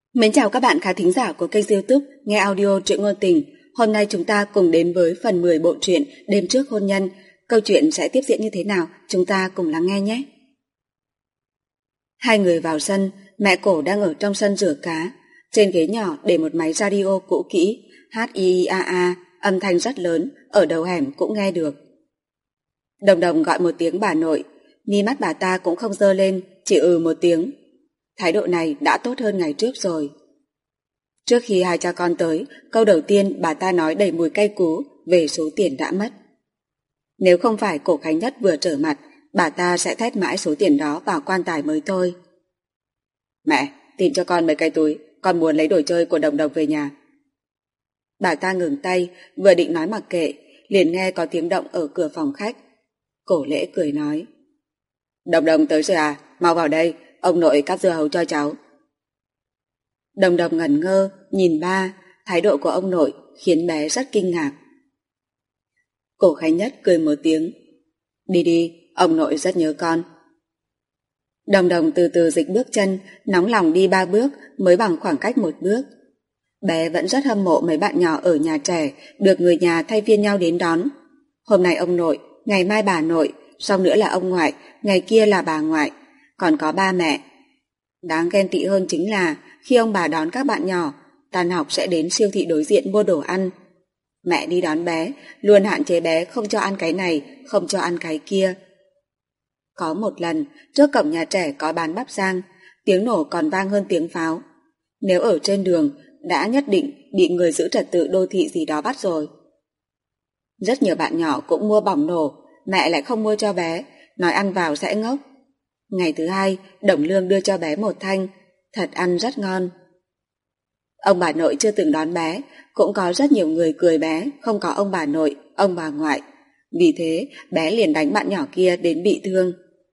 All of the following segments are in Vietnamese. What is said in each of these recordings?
Mến chào các bạn khán thính giả của kênh YouTube Nghe Audio Truyện Ngôn Tình. Hôm nay chúng ta cùng đến với phần 10 bộ truyện Đêm Trước Hôn Nhân. Câu chuyện sẽ tiếp diễn như thế nào? Chúng ta cùng lắng nghe nhé. Hai người vào sân, mẹ Cổ đang ở trong sân rửa cá. Trên ghế nhỏ để một máy radio cũ kỹ, HIIAA, âm thanh rất lớn, ở đầu hẻm cũng nghe được. Đồng Đồng gọi một tiếng bà nội, mi mắt bà ta cũng không dơ lên, chỉ một tiếng. Thái độ này đã tốt hơn ngày trước rồi. Trước khi hai cha con tới, câu đầu tiên bà ta nói đầy mùi cay cú về số tiền đã mất. Nếu không phải Cổ Khánh Nhất vừa trở mặt, bà ta sẽ thét mãi số tiền đó vào quan tài mới thôi. Mẹ, tìm cho con mấy cái túi, con muốn lấy đồ chơi của Đồng Đồng về nhà. Bà ta ngừng tay, vừa định nói mặc kệ, liền nghe có tiếng động ở cửa phòng khách. Cổ Lễ cười nói: Đồng Đồng tới rồi à, mau vào đây, ông nội cắt dưa hấu cho cháu. Đồng Đồng ngẩn ngơ, nhìn ba, thái độ của ông nội khiến bé rất kinh ngạc. Cổ Khánh Nhất cười một tiếng: Đi đi, ông nội rất nhớ con. Đồng Đồng từ từ dịch bước chân, nóng lòng đi 3 bước mới bằng khoảng cách 1 bước. Bé vẫn rất hâm mộ mấy bạn nhỏ ở nhà trẻ được người nhà thay phiên nhau đến đón. Hôm nay ông nội, ngày mai bà nội, sau nữa là ông ngoại, ngày kia là bà ngoại, còn có ba mẹ. Đáng ghen tị hơn chính là khi ông bà đón các bạn nhỏ, tan học sẽ đến siêu thị đối diện mua đồ ăn. Mẹ đi đón bé, luôn hạn chế bé không cho ăn cái này, không cho ăn cái kia. Có một lần, trước cổng nhà trẻ có bán bắp rang, tiếng nổ còn vang hơn tiếng pháo. Nếu ở trên đường, đã nhất định bị người giữ trật tự đô thị gì đó bắt rồi. Rất nhiều bạn nhỏ cũng mua bỏng nổ, mẹ lại không mua cho bé, nói ăn vào sẽ ngốc. Ngày thứ hai, Đồng Lương đưa cho bé một thanh, thật ăn rất ngon. Ông bà nội chưa từng đón bé, cũng có rất nhiều người cười bé không có ông bà nội, ông bà ngoại. Vì thế, bé liền đánh bạn nhỏ kia đến bị thương.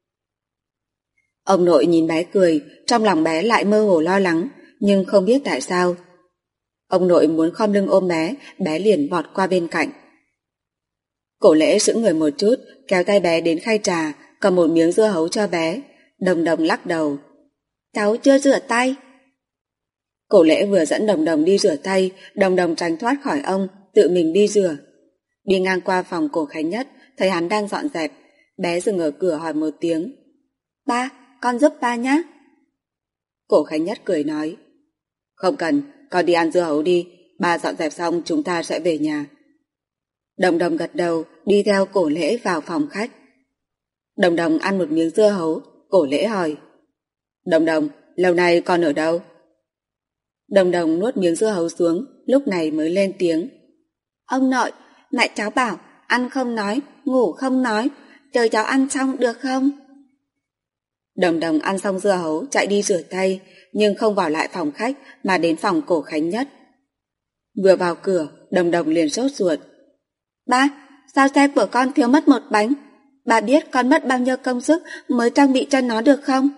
Ông nội nhìn bé cười, trong lòng bé lại mơ hồ lo lắng, nhưng không biết tại sao. Ông nội muốn khom lưng ôm bé, bé liền vọt qua bên cạnh. Cổ Lễ sững người một chút, kéo tay bé đến khay trà, cầm một miếng dưa hấu cho bé. Đồng Đồng lắc đầu: Cháu chưa rửa tay. Cổ Lễ vừa dẫn Đồng Đồng đi rửa tay, Đồng Đồng tránh thoát khỏi ông, tự mình đi rửa. Đi ngang qua phòng Cổ Khánh Nhất, thấy hắn đang dọn dẹp, bé dừng ở cửa hỏi một tiếng: Ba, con giúp ba nhé. Cổ Khánh Nhất cười nói: Không cần, con đi ăn dưa hấu đi, ba dọn dẹp xong chúng ta sẽ về nhà. Đồng Đồng gật đầu, đi theo Cổ Lễ vào phòng khách. Đồng Đồng ăn một miếng dưa hấu, Cổ Lễ hỏi: Đồng Đồng, lâu nay con ở đâu? Đồng Đồng nuốt miếng dưa hấu xuống, lúc này mới lên tiếng: Ông nội, mẹ cháu bảo ăn không nói, ngủ không nói, chờ cháu ăn xong được không? Đồng Đồng ăn xong dưa hấu chạy đi rửa tay, nhưng không vào lại phòng khách mà đến phòng Cổ Khánh Nhất. Vừa vào cửa, Đồng Đồng liền sốt ruột: Ba, sao xe của con thiếu mất một bánh? Bà biết con mất bao nhiêu công sức mới trang bị cho nó được không?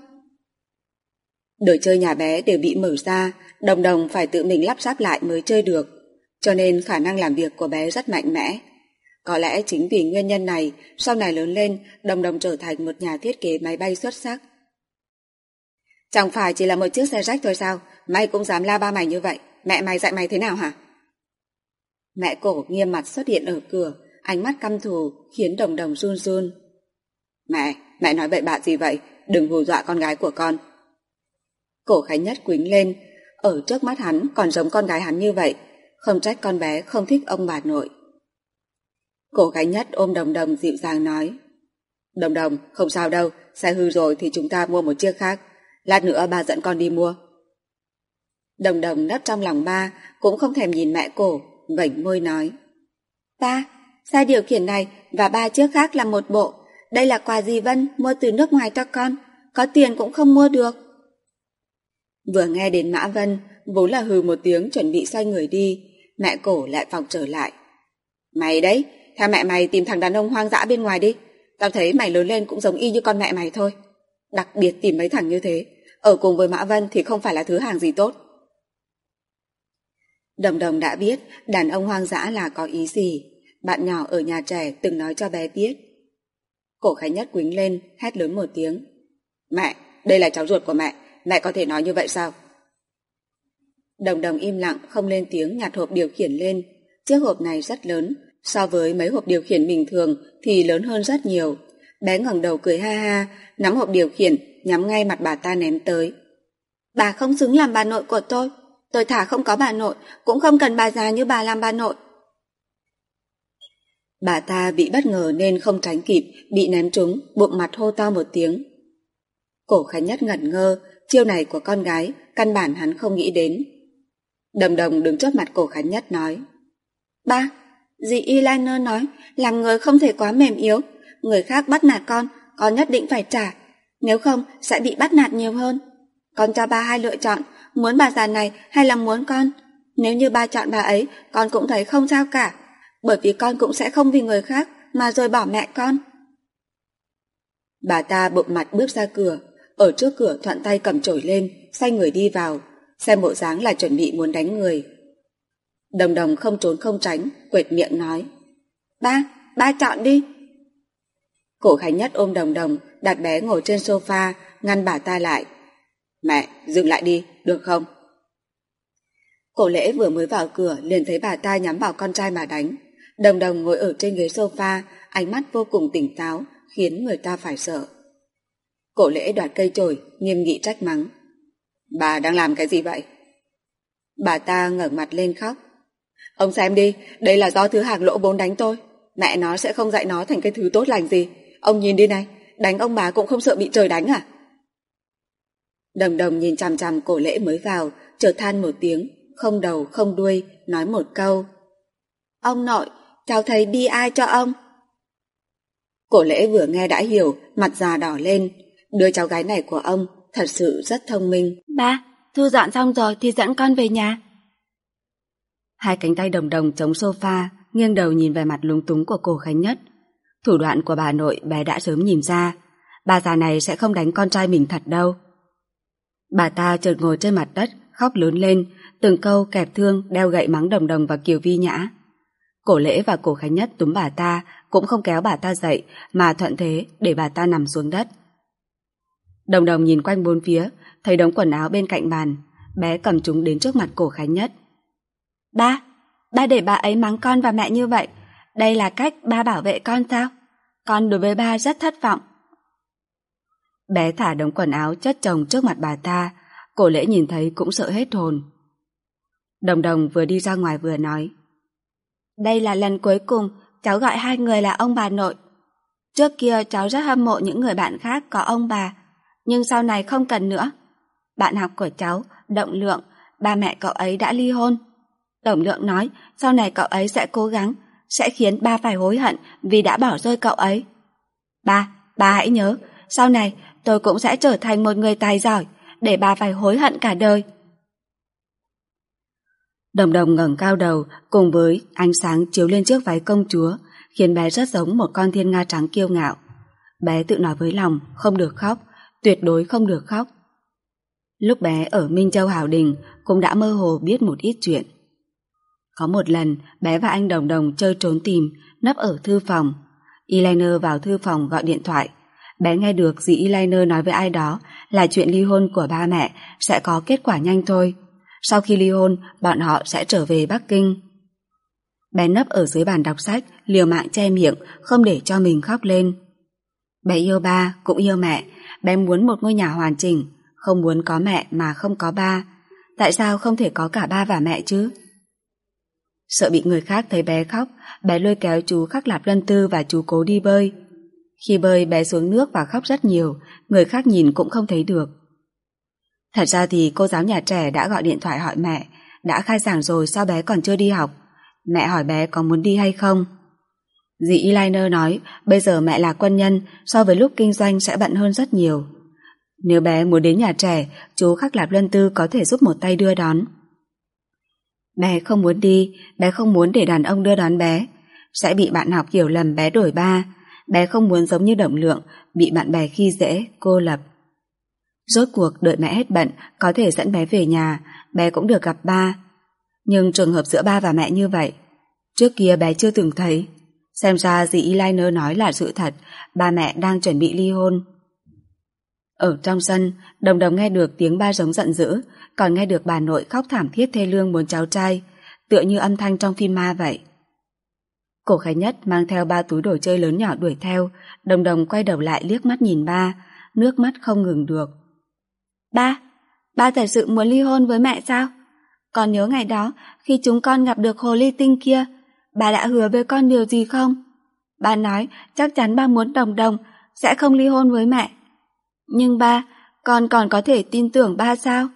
Đồ chơi nhà bé đều bị mở ra, Đồng Đồng phải tự mình lắp ráp lại mới chơi được, cho nên khả năng làm việc của bé rất mạnh mẽ. Có lẽ chính vì nguyên nhân này, sau này lớn lên, Đồng Đồng trở thành một nhà thiết kế máy bay xuất sắc. Chẳng phải chỉ là một chiếc xe rách thôi sao? Mày cũng dám la ba mày như vậy, mẹ mày dạy mày thế nào hả? Mẹ Cổ nghiêm mặt xuất hiện ở cửa, ánh mắt căm thù khiến Đồng Đồng run run. Mẹ nói bậy bạ gì vậy? Đừng hù dọa con gái của con. Cổ Khánh Nhất quýnh lên, ở trước mắt hắn còn giống con gái hắn như vậy, không trách con bé không thích ông bà nội. Cổ Khánh Nhất ôm Đồng Đồng dịu dàng nói: Đồng Đồng, không sao đâu, xe hư rồi thì chúng ta mua một chiếc khác, lát nữa ba dẫn con đi mua. Đồng Đồng nấp trong lòng ba, cũng không thèm nhìn mẹ Cổ, vểnh môi nói: Ba, xe điều khiển này và 3 chiếc khác là một bộ, đây là quà dì Vân mua từ nước ngoài cho con, có tiền cũng không mua được. Vừa nghe đến Mã Vân, vốn là hừ một tiếng chuẩn bị xoay người đi, mẹ Cổ lại vòng trở lại: Mày đấy, theo mẹ mày tìm thằng đàn ông hoang dã bên ngoài đi, tao thấy mày lớn lên cũng giống y như con mẹ mày thôi. Đặc biệt tìm mấy thằng như thế, ở cùng với Mã Vân thì không phải là thứ hàng gì tốt. Đồng Đồng đã biết đàn ông hoang dã là có ý gì, bạn nhỏ ở nhà trẻ từng nói cho bé biết. Cổ Khánh Nhất quýnh lên, hét lớn một tiếng: Mẹ, đây là cháu ruột của mẹ có thể nói như vậy sao? Đồng Đồng im lặng không lên tiếng nhặt hộp điều khiển lên. Chiếc hộp này rất lớn, so với mấy hộp điều khiển bình thường thì lớn hơn rất nhiều. Bé ngẩng đầu cười ha ha, nắm hộp điều khiển, nhắm ngay mặt bà ta ném tới. Bà không xứng làm bà nội của tôi thà không có bà nội, cũng không cần bà già như bà làm bà nội. Bà ta bị bất ngờ nên không tránh kịp, bị ném trúng, bụng mặt hô to một tiếng. Cổ Khánh Nhất ngẩn ngơ, chiêu này của con gái, căn bản hắn không nghĩ đến. Đồng Đồng đứng trước mặt Cổ Khánh Nhất nói. Ba, dì eyeliner nói, làm người không thể quá mềm yếu, người khác bắt nạt con nhất định phải trả, nếu không sẽ bị bắt nạt nhiều hơn. Con cho ba hai lựa chọn, muốn bà già này hay là muốn con. Nếu như ba chọn bà ấy, con cũng thấy không sao cả, bởi vì con cũng sẽ không vì người khác mà rời bỏ mẹ con. Bà ta bụng mặt bước ra cửa, ở trước cửa thuận tay cầm chổi lên, xoay người đi vào, xem bộ dáng là chuẩn bị muốn đánh người. Đồng Đồng không trốn không tránh, quệt miệng nói. Ba chọn đi. Cổ Khánh Nhất ôm Đồng Đồng, đặt bé ngồi trên sofa, ngăn bà ta lại. Mẹ, dừng lại đi, được không? Cổ Lễ vừa mới vào cửa liền thấy bà ta nhắm vào con trai mà đánh. Đồng Đồng ngồi ở trên ghế sofa, ánh mắt vô cùng tỉnh táo, khiến người ta phải sợ. Cổ Lễ đoạt cây chổi, nghiêm nghị trách mắng. Bà đang làm cái gì vậy? Bà ta ngẩng mặt lên khóc. Ông xem đi, đây là do thứ Hạc Lỗ vốn đánh tôi. Mẹ nó sẽ không dạy nó thành cái thứ tốt lành gì. Ông nhìn đi này, đánh ông bà cũng không sợ bị trời đánh à? Đồng Đồng nhìn chằm chằm Cổ Lễ mới vào, chợt than một tiếng, không đầu không đuôi, nói một câu. Ông nội, cháu thấy bi ai cho ông. Cổ Lễ vừa nghe đã hiểu, mặt già đỏ lên. Đứa cháu gái này của ông thật sự rất thông minh. Ba, thu dọn xong rồi thì dẫn con về nhà. Hai cánh tay Đồng Đồng chống sofa, nghiêng đầu nhìn về mặt lúng túng của Cổ Khánh Nhất. Thủ đoạn của bà nội bé đã sớm nhìn ra, bà già này sẽ không đánh con trai mình thật đâu. Bà ta chợt ngồi trên mặt đất, khóc lớn lên, từng câu kẹp thương đeo gậy mắng Đồng Đồng và Kiều Vi Nhã. Cổ Lễ và Cổ Khánh Nhất túm bà ta, cũng không kéo bà ta dậy mà thuận thế để bà ta nằm xuống đất. Đồng Đồng nhìn quanh bốn phía, thấy đống quần áo bên cạnh bàn, bé cầm chúng đến trước mặt Cổ Khánh Nhất. Ba để bà ấy mắng con và mẹ như vậy, đây là cách ba bảo vệ con sao? Con đối với ba rất thất vọng. Bé thả đống quần áo chất chồng trước mặt bà ta, Cổ Lễ nhìn thấy cũng sợ hết hồn. Đồng Đồng vừa đi ra ngoài vừa nói. Đây là lần cuối cùng cháu gọi hai người là ông bà nội. Trước kia cháu rất hâm mộ những người bạn khác có ông bà, nhưng sau này không cần nữa. Bạn học của cháu, Động Lượng, ba mẹ cậu ấy đã ly hôn. Động Lượng nói sau này cậu ấy sẽ cố gắng, sẽ khiến ba phải hối hận vì đã bỏ rơi cậu ấy. Ba hãy nhớ, sau này tôi cũng sẽ trở thành một người tài giỏi, để ba phải hối hận cả đời. Đồng Đồng ngẩng cao đầu, cùng với ánh sáng chiếu lên chiếc váy công chúa, khiến bé rất giống một con thiên nga trắng kiêu ngạo. Bé tự nói với lòng, không được khóc, tuyệt đối không được khóc. Lúc bé ở Minh Châu Hào Đình cũng đã mơ hồ biết một ít chuyện. Có một lần, bé và anh Đồng Đồng chơi trốn tìm, nấp ở thư phòng. Eyeliner vào thư phòng gọi điện thoại. Bé nghe được dì Eyeliner nói với ai đó là chuyện ly hôn của ba mẹ sẽ có kết quả nhanh thôi. Sau khi ly hôn, bọn họ sẽ trở về Bắc Kinh. Bé nấp ở dưới bàn đọc sách, liều mạng che miệng, không để cho mình khóc lên. Bé yêu ba, cũng yêu mẹ. Bé muốn một ngôi nhà hoàn chỉnh, không muốn có mẹ mà không có ba. Tại sao không thể có cả ba và mẹ chứ? Sợ bị người khác thấy bé khóc, bé lôi kéo chú Khắc Lạp Lân Tư và chú Cố đi bơi. Khi bơi, bé xuống nước và khóc rất nhiều, người khác nhìn cũng không thấy được. Thật ra thì cô giáo nhà trẻ đã gọi điện thoại hỏi mẹ, đã khai giảng rồi sao bé còn chưa đi học. Mẹ hỏi bé có muốn đi hay không. Dì Eyeliner nói bây giờ mẹ là quân nhân, so với lúc kinh doanh sẽ bận hơn rất nhiều. Nếu bé muốn đến nhà trẻ, chú Khắc Lạp Lân Tư có thể giúp một tay đưa đón. Bé không muốn đi, bé không muốn để đàn ông đưa đón bé, sẽ bị bạn học hiểu lầm bé đổi ba. Bé không muốn giống như Động Lượng, bị bạn bè khi dễ, cô lập. Rốt cuộc đợi mẹ hết bận, có thể dẫn bé về nhà, bé cũng được gặp ba. Nhưng trường hợp giữa ba và mẹ như vậy, trước kia bé chưa từng thấy. Xem ra dì Eyeliner nói là sự thật, ba mẹ đang chuẩn bị ly hôn. Ở trong sân, Đồng Đồng nghe được tiếng ba giống giận dữ, còn nghe được bà nội khóc thảm thiết thê lương muốn cháu trai, tựa như âm thanh trong phim ma vậy. Cổ Khánh Nhất mang theo 3 túi đồ chơi lớn nhỏ đuổi theo, Đồng Đồng quay đầu lại liếc mắt nhìn ba, nước mắt không ngừng được. Ba thật sự muốn ly hôn với mẹ sao? Còn nhớ ngày đó, khi chúng con gặp được hồ ly tinh kia, ba đã hứa với con điều gì không? Ba nói chắc chắn ba muốn Đồng Đồng sẽ không ly hôn với mẹ. Nhưng ba, con còn có thể tin tưởng ba sao?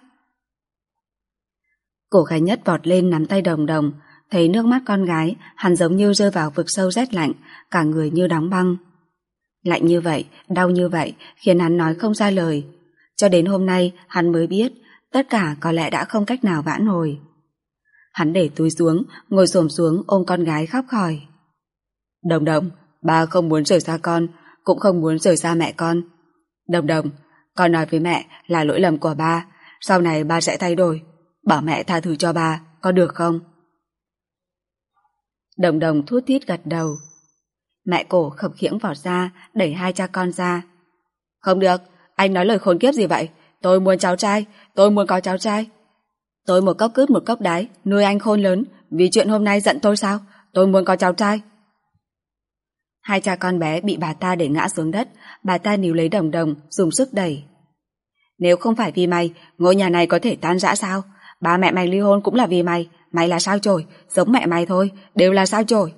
Cổ Khánh Nhất vọt lên nắm tay Đồng Đồng, thấy nước mắt con gái, hắn giống như rơi vào vực sâu rét lạnh, cả người như đóng băng. Lạnh như vậy, đau như vậy, khiến hắn nói không ra lời. Cho đến hôm nay, hắn mới biết, tất cả có lẽ đã không cách nào vãn hồi. Hắn để túi xuống, ngồi xổm xuống ôm con gái khóc khòi. Đồng Đồng, ba không muốn rời xa con, cũng không muốn rời xa mẹ con. Đồng Đồng, con nói với mẹ là lỗi lầm của ba, sau này ba sẽ thay đổi. Bảo mẹ tha thứ cho ba, có được không? Đồng Đồng thút thít gật đầu. Mẹ Cổ khập khiễng vọt ra, đẩy hai cha con ra. Không được, anh nói lời khốn kiếp gì vậy? Tôi muốn cháu trai, tôi muốn có cháu trai. Tôi một cốc cứt một cốc đái, nuôi anh khôn lớn, vì chuyện hôm nay giận tôi sao? Tôi muốn có cháu trai. Hai cha con bé bị bà ta đẩy ngã xuống đất, bà ta níu lấy Đồng Đồng, dùng sức đẩy. Nếu không phải vì mày, ngôi nhà này có thể tan rã sao? Ba mẹ mày ly hôn cũng là vì mày, mày là sao chổi, giống mẹ mày thôi, đều là sao chổi.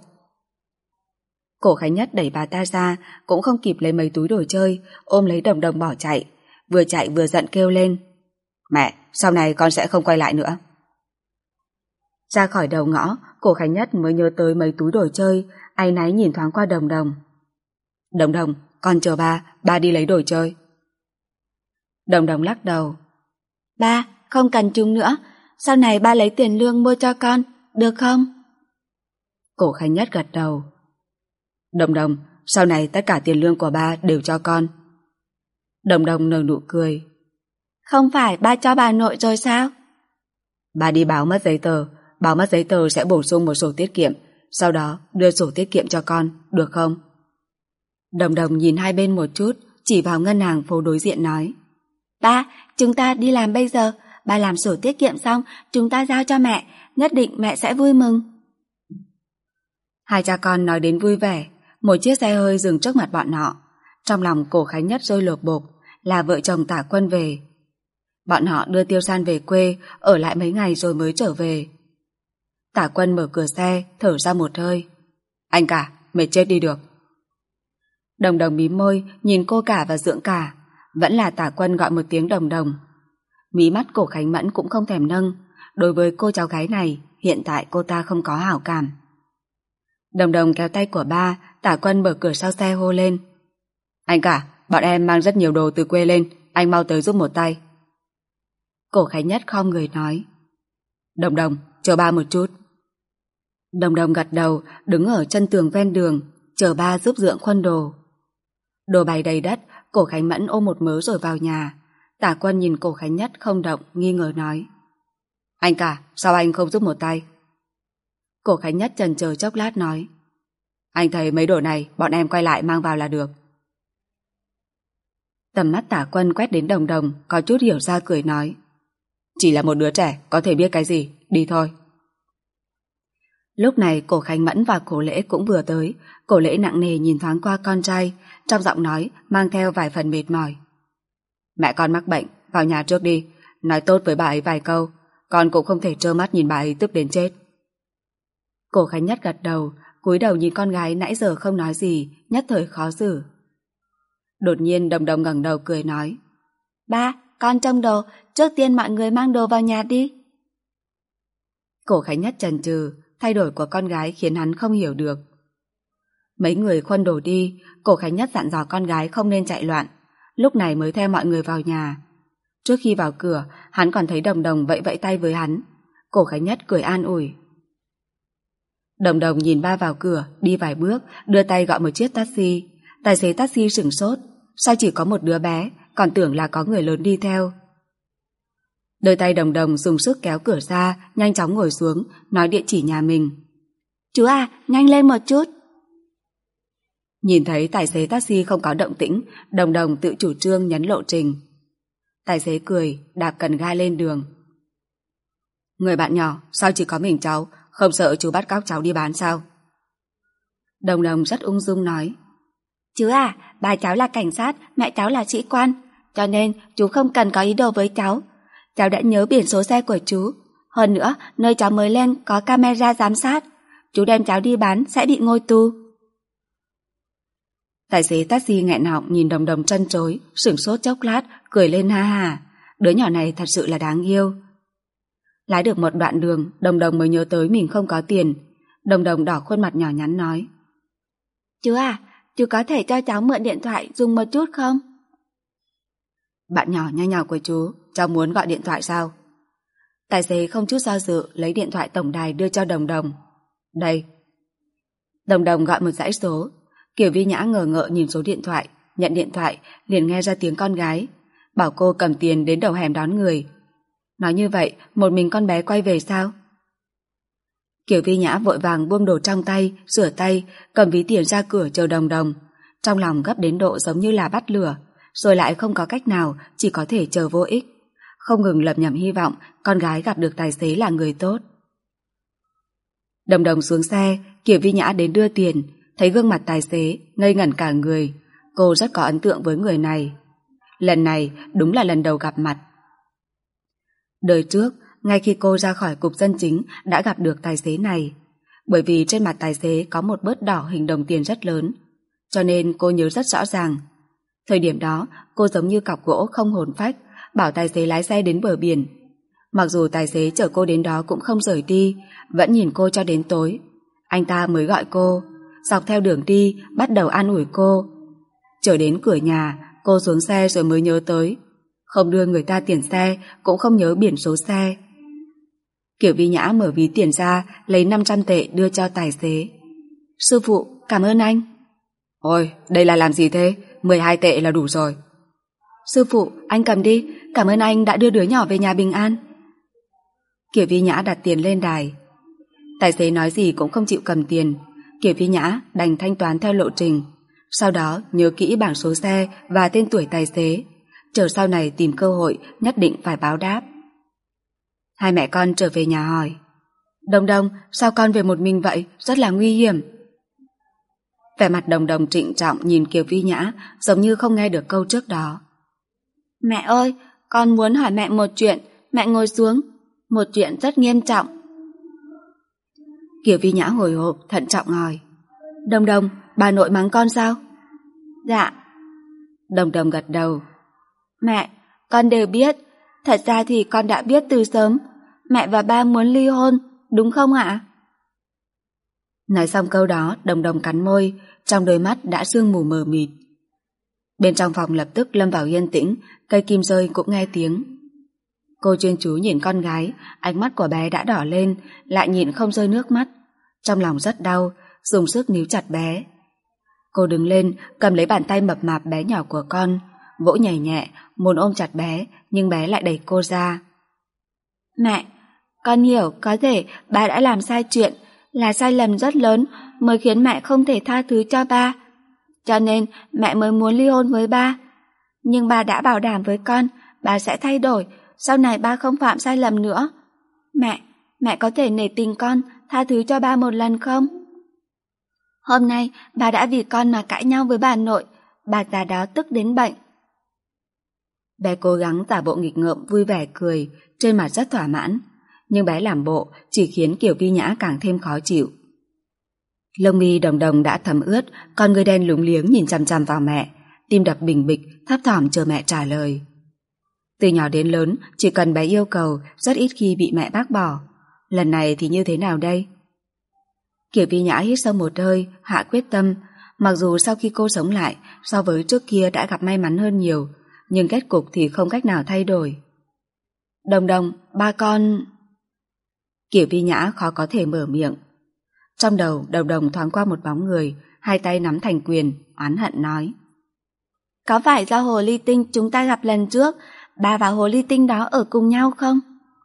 Cổ Khánh Nhất đẩy bà ta ra, cũng không kịp lấy mấy túi đồ chơi, ôm lấy Đồng Đồng bỏ chạy vừa giận kêu lên. Mẹ, sau này con sẽ không quay lại nữa. Ra khỏi đầu ngõ, Cổ Khánh Nhất mới nhớ tới mấy túi đồ chơi, áy náy nhìn thoáng qua Đồng Đồng. Đồng Đồng, con chờ ba đi lấy đồ chơi. Đồng Đồng lắc đầu. Ba, không cần chúng nữa, sau này ba lấy tiền lương mua cho con, được không? Cổ Khánh Nhất gật đầu. Đồng Đồng, sau này tất cả tiền lương của ba đều cho con. Đồng Đồng nở nụ cười. Không phải ba cho bà nội rồi sao? Ba đi báo mất giấy tờ sẽ bổ sung một sổ tiết kiệm, sau đó đưa sổ tiết kiệm cho con, được không? Đồng Đồng nhìn hai bên một chút, chỉ vào ngân hàng phố đối diện nói. Ba, chúng ta đi làm bây giờ, ba làm sổ tiết kiệm xong, chúng ta giao cho mẹ, nhất định mẹ sẽ vui mừng. Hai cha con nói đến vui vẻ, một chiếc xe hơi dừng trước mặt bọn họ. Trong lòng Cổ Khánh Nhất sôi lột bột, là vợ chồng Tả Quân về. Bọn họ đưa Tiêu San về quê, ở lại mấy ngày rồi mới trở về. Tả Quân mở cửa xe, thở ra một hơi. Anh cả, mệt chết đi được. Đồng Đồng mím môi, nhìn cô cả và Dượng cả. Vẫn là Tả Quân gọi một tiếng Đồng Đồng. Mí mắt Cổ Khánh Mẫn cũng không thèm nâng. Đối với cô cháu gái này, hiện tại cô ta không có hảo cảm. Đồng Đồng kéo tay của ba, Tả Quân mở cửa sau xe hô lên. Anh cả, bọn em mang rất nhiều đồ từ quê lên, anh mau tới giúp một tay. Cổ Khánh Nhất khom người nói. Đồng Đồng, chờ ba một chút. Đồng Đồng gật đầu, đứng ở chân tường ven đường, chờ ba giúp Dượng khuân đồ. Đồ bày đầy đất, Cổ Khánh Mẫn ôm một mớ rồi vào nhà. Tả Quân nhìn Cổ Khánh Nhất không động, nghi ngờ nói. Anh cả, sao anh không giúp một tay? Cổ Khánh Nhất chần chờ chốc lát nói. Anh thấy mấy đồ này, bọn em quay lại mang vào là được. Tầm mắt Tả Quân quét đến Đồng Đồng, có chút hiểu ra cười nói. Chỉ là một đứa trẻ, có thể biết cái gì, đi thôi. Lúc này Cổ Khánh Mẫn và Cổ Lễ cũng vừa tới. Cổ Lễ nặng nề nhìn thoáng qua con trai, trong giọng nói mang theo vài phần mệt mỏi. Mẹ con mắc bệnh, vào nhà trước đi, nói tốt với bà ấy vài câu, con cũng không thể trơ mắt nhìn bà ấy tức đến chết. Cổ Khánh Nhất gật đầu, cúi đầu nhìn con gái nãy giờ không nói gì, nhất thời khó xử. Đột nhiên Đồng Đồng ngẩng đầu cười nói. Ba, con trông đồ, trước tiên mọi người mang đồ vào nhà đi. Cổ Khánh Nhất chần chừ, thay đổi của con gái khiến hắn không hiểu được. Mấy người khuân đồ đi, Cổ Khánh Nhất dặn dò con gái không nên chạy loạn, lúc này mới theo mọi người vào nhà. Trước khi vào cửa, hắn còn thấy Đồng Đồng vẫy vẫy tay với hắn. Cổ Khánh Nhất cười an ủi. Đồng Đồng nhìn ba vào cửa, đi vài bước, đưa tay gọi một chiếc taxi. Tài xế taxi sửng sốt, sao chỉ có một đứa bé, còn tưởng là có người lớn đi theo. Đôi tay Đồng Đồng dùng sức kéo cửa ra, nhanh chóng ngồi xuống, nói địa chỉ nhà mình. Chú à, nhanh lên một chút. Nhìn thấy tài xế taxi không có động tĩnh, Đồng Đồng tự chủ trương nhấn lộ trình. Tài xế cười, đạp cần ga lên đường. Người bạn nhỏ, sao chỉ có mình cháu, không sợ chú bắt cóc cháu đi bán sao? Đồng Đồng rất ung dung nói. Chú à, bà cháu là cảnh sát, mẹ cháu là sĩ quan, cho nên chú không cần có ý đồ với cháu. Cháu đã nhớ biển số xe của chú. Hơn nữa, nơi cháu mới lên có camera giám sát. Chú đem cháu đi bán sẽ bị ngồi tù. Tài xế taxi nghẹn họng nhìn Đồng Đồng trân trối, sửng sốt chốc lát, cười lên ha ha. Đứa nhỏ này thật sự là đáng yêu. Lái được một đoạn đường, Đồng Đồng mới nhớ tới mình không có tiền. Đồng Đồng đỏ khuôn mặt nhỏ nhắn nói. Chú à, chú có thể cho cháu mượn điện thoại dùng một chút không? Bạn nhỏ nhanh nhào của chú, cháu muốn gọi điện thoại sao? Tài xế không chút do dự lấy điện thoại tổng đài đưa cho Đồng Đồng. Đây. Đồng Đồng gọi một dãy số. Kiều Vi Nhã ngờ ngợ nhìn số điện thoại, nhận điện thoại, liền nghe ra tiếng con gái. Bảo cô cầm tiền đến đầu hẻm đón người. Nói như vậy, một mình con bé quay về sao? Kiều Vi Nhã vội vàng buông đồ trong tay, rửa tay, cầm ví tiền ra cửa chờ Đồng Đồng. Trong lòng gấp đến độ giống như là bắt lửa, rồi lại không có cách nào, chỉ có thể chờ vô ích. Không ngừng lẩm nhẩm hy vọng con gái gặp được tài xế là người tốt. Đồng Đồng xuống xe, Kiều Vi Nhã đến đưa tiền, thấy gương mặt tài xế, ngây ngẩn cả người. Cô rất có ấn tượng với người này. Lần này đúng là lần đầu gặp mặt. Đời trước, ngay khi cô ra khỏi cục dân chính đã gặp được tài xế này. Bởi vì trên mặt tài xế có một bớt đỏ hình đồng tiền rất lớn, cho nên cô nhớ rất rõ ràng. Thời điểm đó, cô giống như cọc gỗ không hồn phách, bảo tài xế lái xe đến bờ biển. Mặc dù tài xế chở cô đến đó cũng không rời đi, vẫn nhìn cô cho đến tối. Anh ta mới gọi cô, dọc theo đường đi bắt đầu an ủi cô. Chở đến cửa nhà, cô xuống xe rồi mới nhớ tới. Không đưa người ta tiền xe, cũng không nhớ biển số xe. Kiều Vi Nhã mở ví tiền ra, lấy 500 tệ đưa cho tài xế. Sư phụ, cảm ơn anh. Ôi, đây là làm gì thế? 12 tệ là đủ rồi. Sư phụ, anh cầm đi, cảm ơn anh đã đưa đứa nhỏ về nhà bình an. Kiều Vi Nhã đặt tiền lên đài. Tài xế nói gì cũng không chịu cầm tiền. Kiều Vi Nhã đành thanh toán theo lộ trình. Sau đó nhớ kỹ bảng số xe và tên tuổi tài xế. Chờ sau này tìm cơ hội nhất định phải báo đáp. Hai mẹ con trở về nhà hỏi. Đồng Đồng, sao con về một mình vậy? Rất là nguy hiểm. Vẻ mặt Đồng Đồng trịnh trọng nhìn Kiều Vi Nhã, giống như không nghe được câu trước đó. Mẹ ơi, con muốn hỏi mẹ một chuyện. Mẹ ngồi xuống. Một chuyện rất nghiêm trọng. Kiều Vi Nhã hồi hộp thận trọng hỏi. Đồng Đồng, bà nội mắng con sao? Dạ. Đồng Đồng gật đầu. Mẹ, con đều biết. Thật ra thì con đã biết từ sớm. Mẹ và ba muốn ly hôn, đúng không ạ? Nói xong câu đó, Đồng Đồng cắn môi, trong đôi mắt đã sương mù mờ mịt. Bên trong phòng lập tức lâm vào yên tĩnh, cây kim rơi cũng nghe tiếng. Cô chuyên chú nhìn con gái, ánh mắt của bé đã đỏ lên, lại nhìn không rơi nước mắt. Trong lòng rất đau, dùng sức níu chặt bé. Cô đứng lên, cầm lấy bàn tay mập mạp bé nhỏ của con, vỗ nhẹ nhẹ, muốn ôm chặt bé, nhưng bé lại đẩy cô ra. Mẹ, con hiểu có thể ba đã làm sai chuyện, là sai lầm rất lớn mới khiến mẹ không thể tha thứ cho ba. Cho nên mẹ mới muốn ly hôn với ba. Nhưng ba đã bảo đảm với con, ba sẽ thay đổi, sau này ba không phạm sai lầm nữa. Mẹ có thể nể tình con, tha thứ cho ba một lần không? Hôm nay bà đã vì con mà cãi nhau với bà nội, bà già đó tức đến bệnh. Bé cố gắng tả bộ nghịch ngợm vui vẻ cười, trên mặt rất thỏa mãn, nhưng bé làm bộ chỉ khiến Kiều Vi Nhã càng thêm khó chịu. Lông mi Đồng Đồng đã thấm ướt, con người đen lúng liếng nhìn chằm chằm vào mẹ, tim đập bình bịch, thấp thỏm chờ mẹ trả lời. Từ nhỏ đến lớn, chỉ cần bé yêu cầu, rất ít khi bị mẹ bác bỏ. Lần này thì như thế nào đây? Kiều Vi Nhã hít sâu một hơi, hạ quyết tâm. Mặc dù sau khi cô sống lại, so với trước kia đã gặp may mắn hơn nhiều, nhưng kết cục thì không cách nào thay đổi. Đồng Đồng, ba con... Kiều Vi Nhã khó có thể mở miệng. Trong đầu Đồng Đồng thoáng qua một bóng người, hai tay nắm thành quyền, oán hận nói. Có phải do hồ ly tinh chúng ta gặp lần trước, ba và hồ ly tinh đó ở cùng nhau không?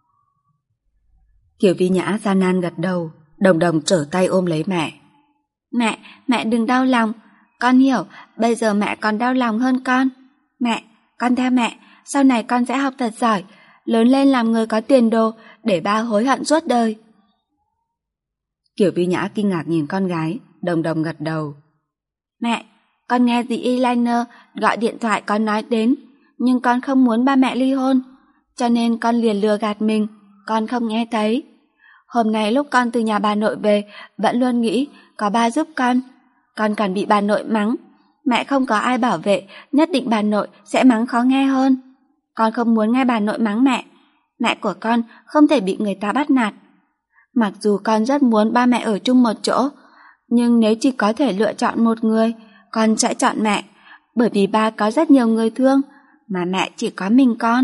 Kiều Vi Nhã gian nan gật đầu. Đồng Đồng trở tay ôm lấy mẹ. Mẹ đừng đau lòng. Con hiểu, bây giờ mẹ còn đau lòng hơn con. Mẹ, con theo mẹ, sau này con sẽ học thật giỏi. lớn lên làm người có tiền đồ để ba hối hận suốt đời. Kiều Vi Nhã kinh ngạc nhìn con gái, Đồng Đồng gật đầu. Mẹ, con nghe dì Eyeliner gọi điện thoại con nói đến, nhưng con không muốn ba mẹ ly hôn, cho nên con liền lừa gạt mình, con không nghe thấy. Hôm nay lúc con từ nhà bà nội về, vẫn luôn nghĩ có ba giúp con còn bị bà nội mắng. Mẹ không có ai bảo vệ, nhất định bà nội sẽ mắng khó nghe hơn. Con không muốn nghe bà nội mắng mẹ. Mẹ của con không thể bị người ta bắt nạt. Mặc dù con rất muốn ba mẹ ở chung một chỗ, nhưng nếu chỉ có thể lựa chọn một người, con sẽ chọn mẹ, bởi vì ba có rất nhiều người thương, mà mẹ chỉ có mình con.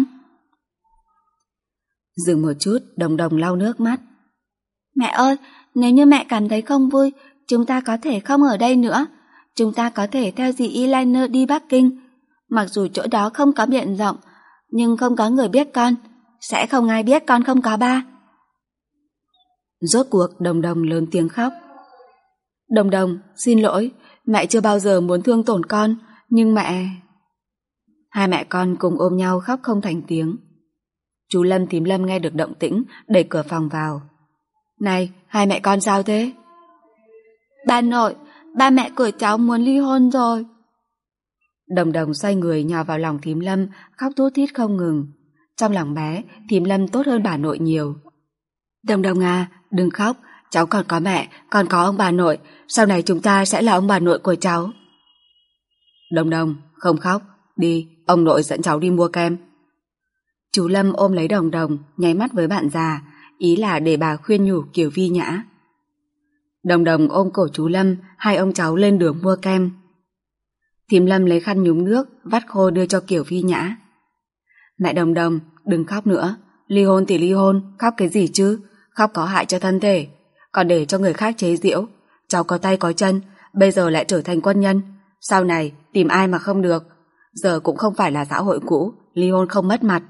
Dừng một chút, Đồng Đồng lau nước mắt. Mẹ ơi, nếu như mẹ cảm thấy không vui, chúng ta có thể không ở đây nữa. Chúng ta có thể theo dì Eyeliner đi Bắc Kinh. Mặc dù chỗ đó không có biển rộng, nhưng không có người biết con. Sẽ không ai biết con không có ba. Rốt cuộc Đồng Đồng lớn tiếng khóc. Đồng Đồng, xin lỗi, mẹ chưa bao giờ muốn thương tổn con, nhưng mẹ... Hai mẹ con cùng ôm nhau khóc không thành tiếng. Chú Lâm thím Lâm nghe được động tĩnh, đẩy cửa phòng vào. Này, hai mẹ con sao thế? Bà nội, ba mẹ của cháu muốn ly hôn rồi. Đồng Đồng xoay người nhào vào lòng thím Lâm, khóc thút thít không ngừng. Trong lòng bé, thím Lâm tốt hơn bà nội nhiều. Đồng Đồng à, đừng khóc, cháu còn có mẹ, còn có ông bà nội, sau này chúng ta sẽ là ông bà nội của cháu. Đồng Đồng, không khóc, đi, ông nội dẫn cháu đi mua kem. Chú Lâm ôm lấy Đồng Đồng, nháy mắt với bạn già, ý là để bà khuyên nhủ Kiều Vi Nhã. Đồng Đồng ôm cổ chú Lâm, hai ông cháu lên đường mua kem. Thím Lâm lấy khăn nhúng nước, vắt khô đưa cho Kiều Vi Nhã. Mẹ Đồng Đồng, đừng khóc nữa, ly hôn thì ly hôn, khóc cái gì chứ, khóc có hại cho thân thể, còn để cho người khác chế giễu. Cháu có tay có chân, bây giờ lại trở thành quân nhân, sau này tìm ai mà không được, giờ cũng không phải là xã hội cũ, ly hôn không mất mặt.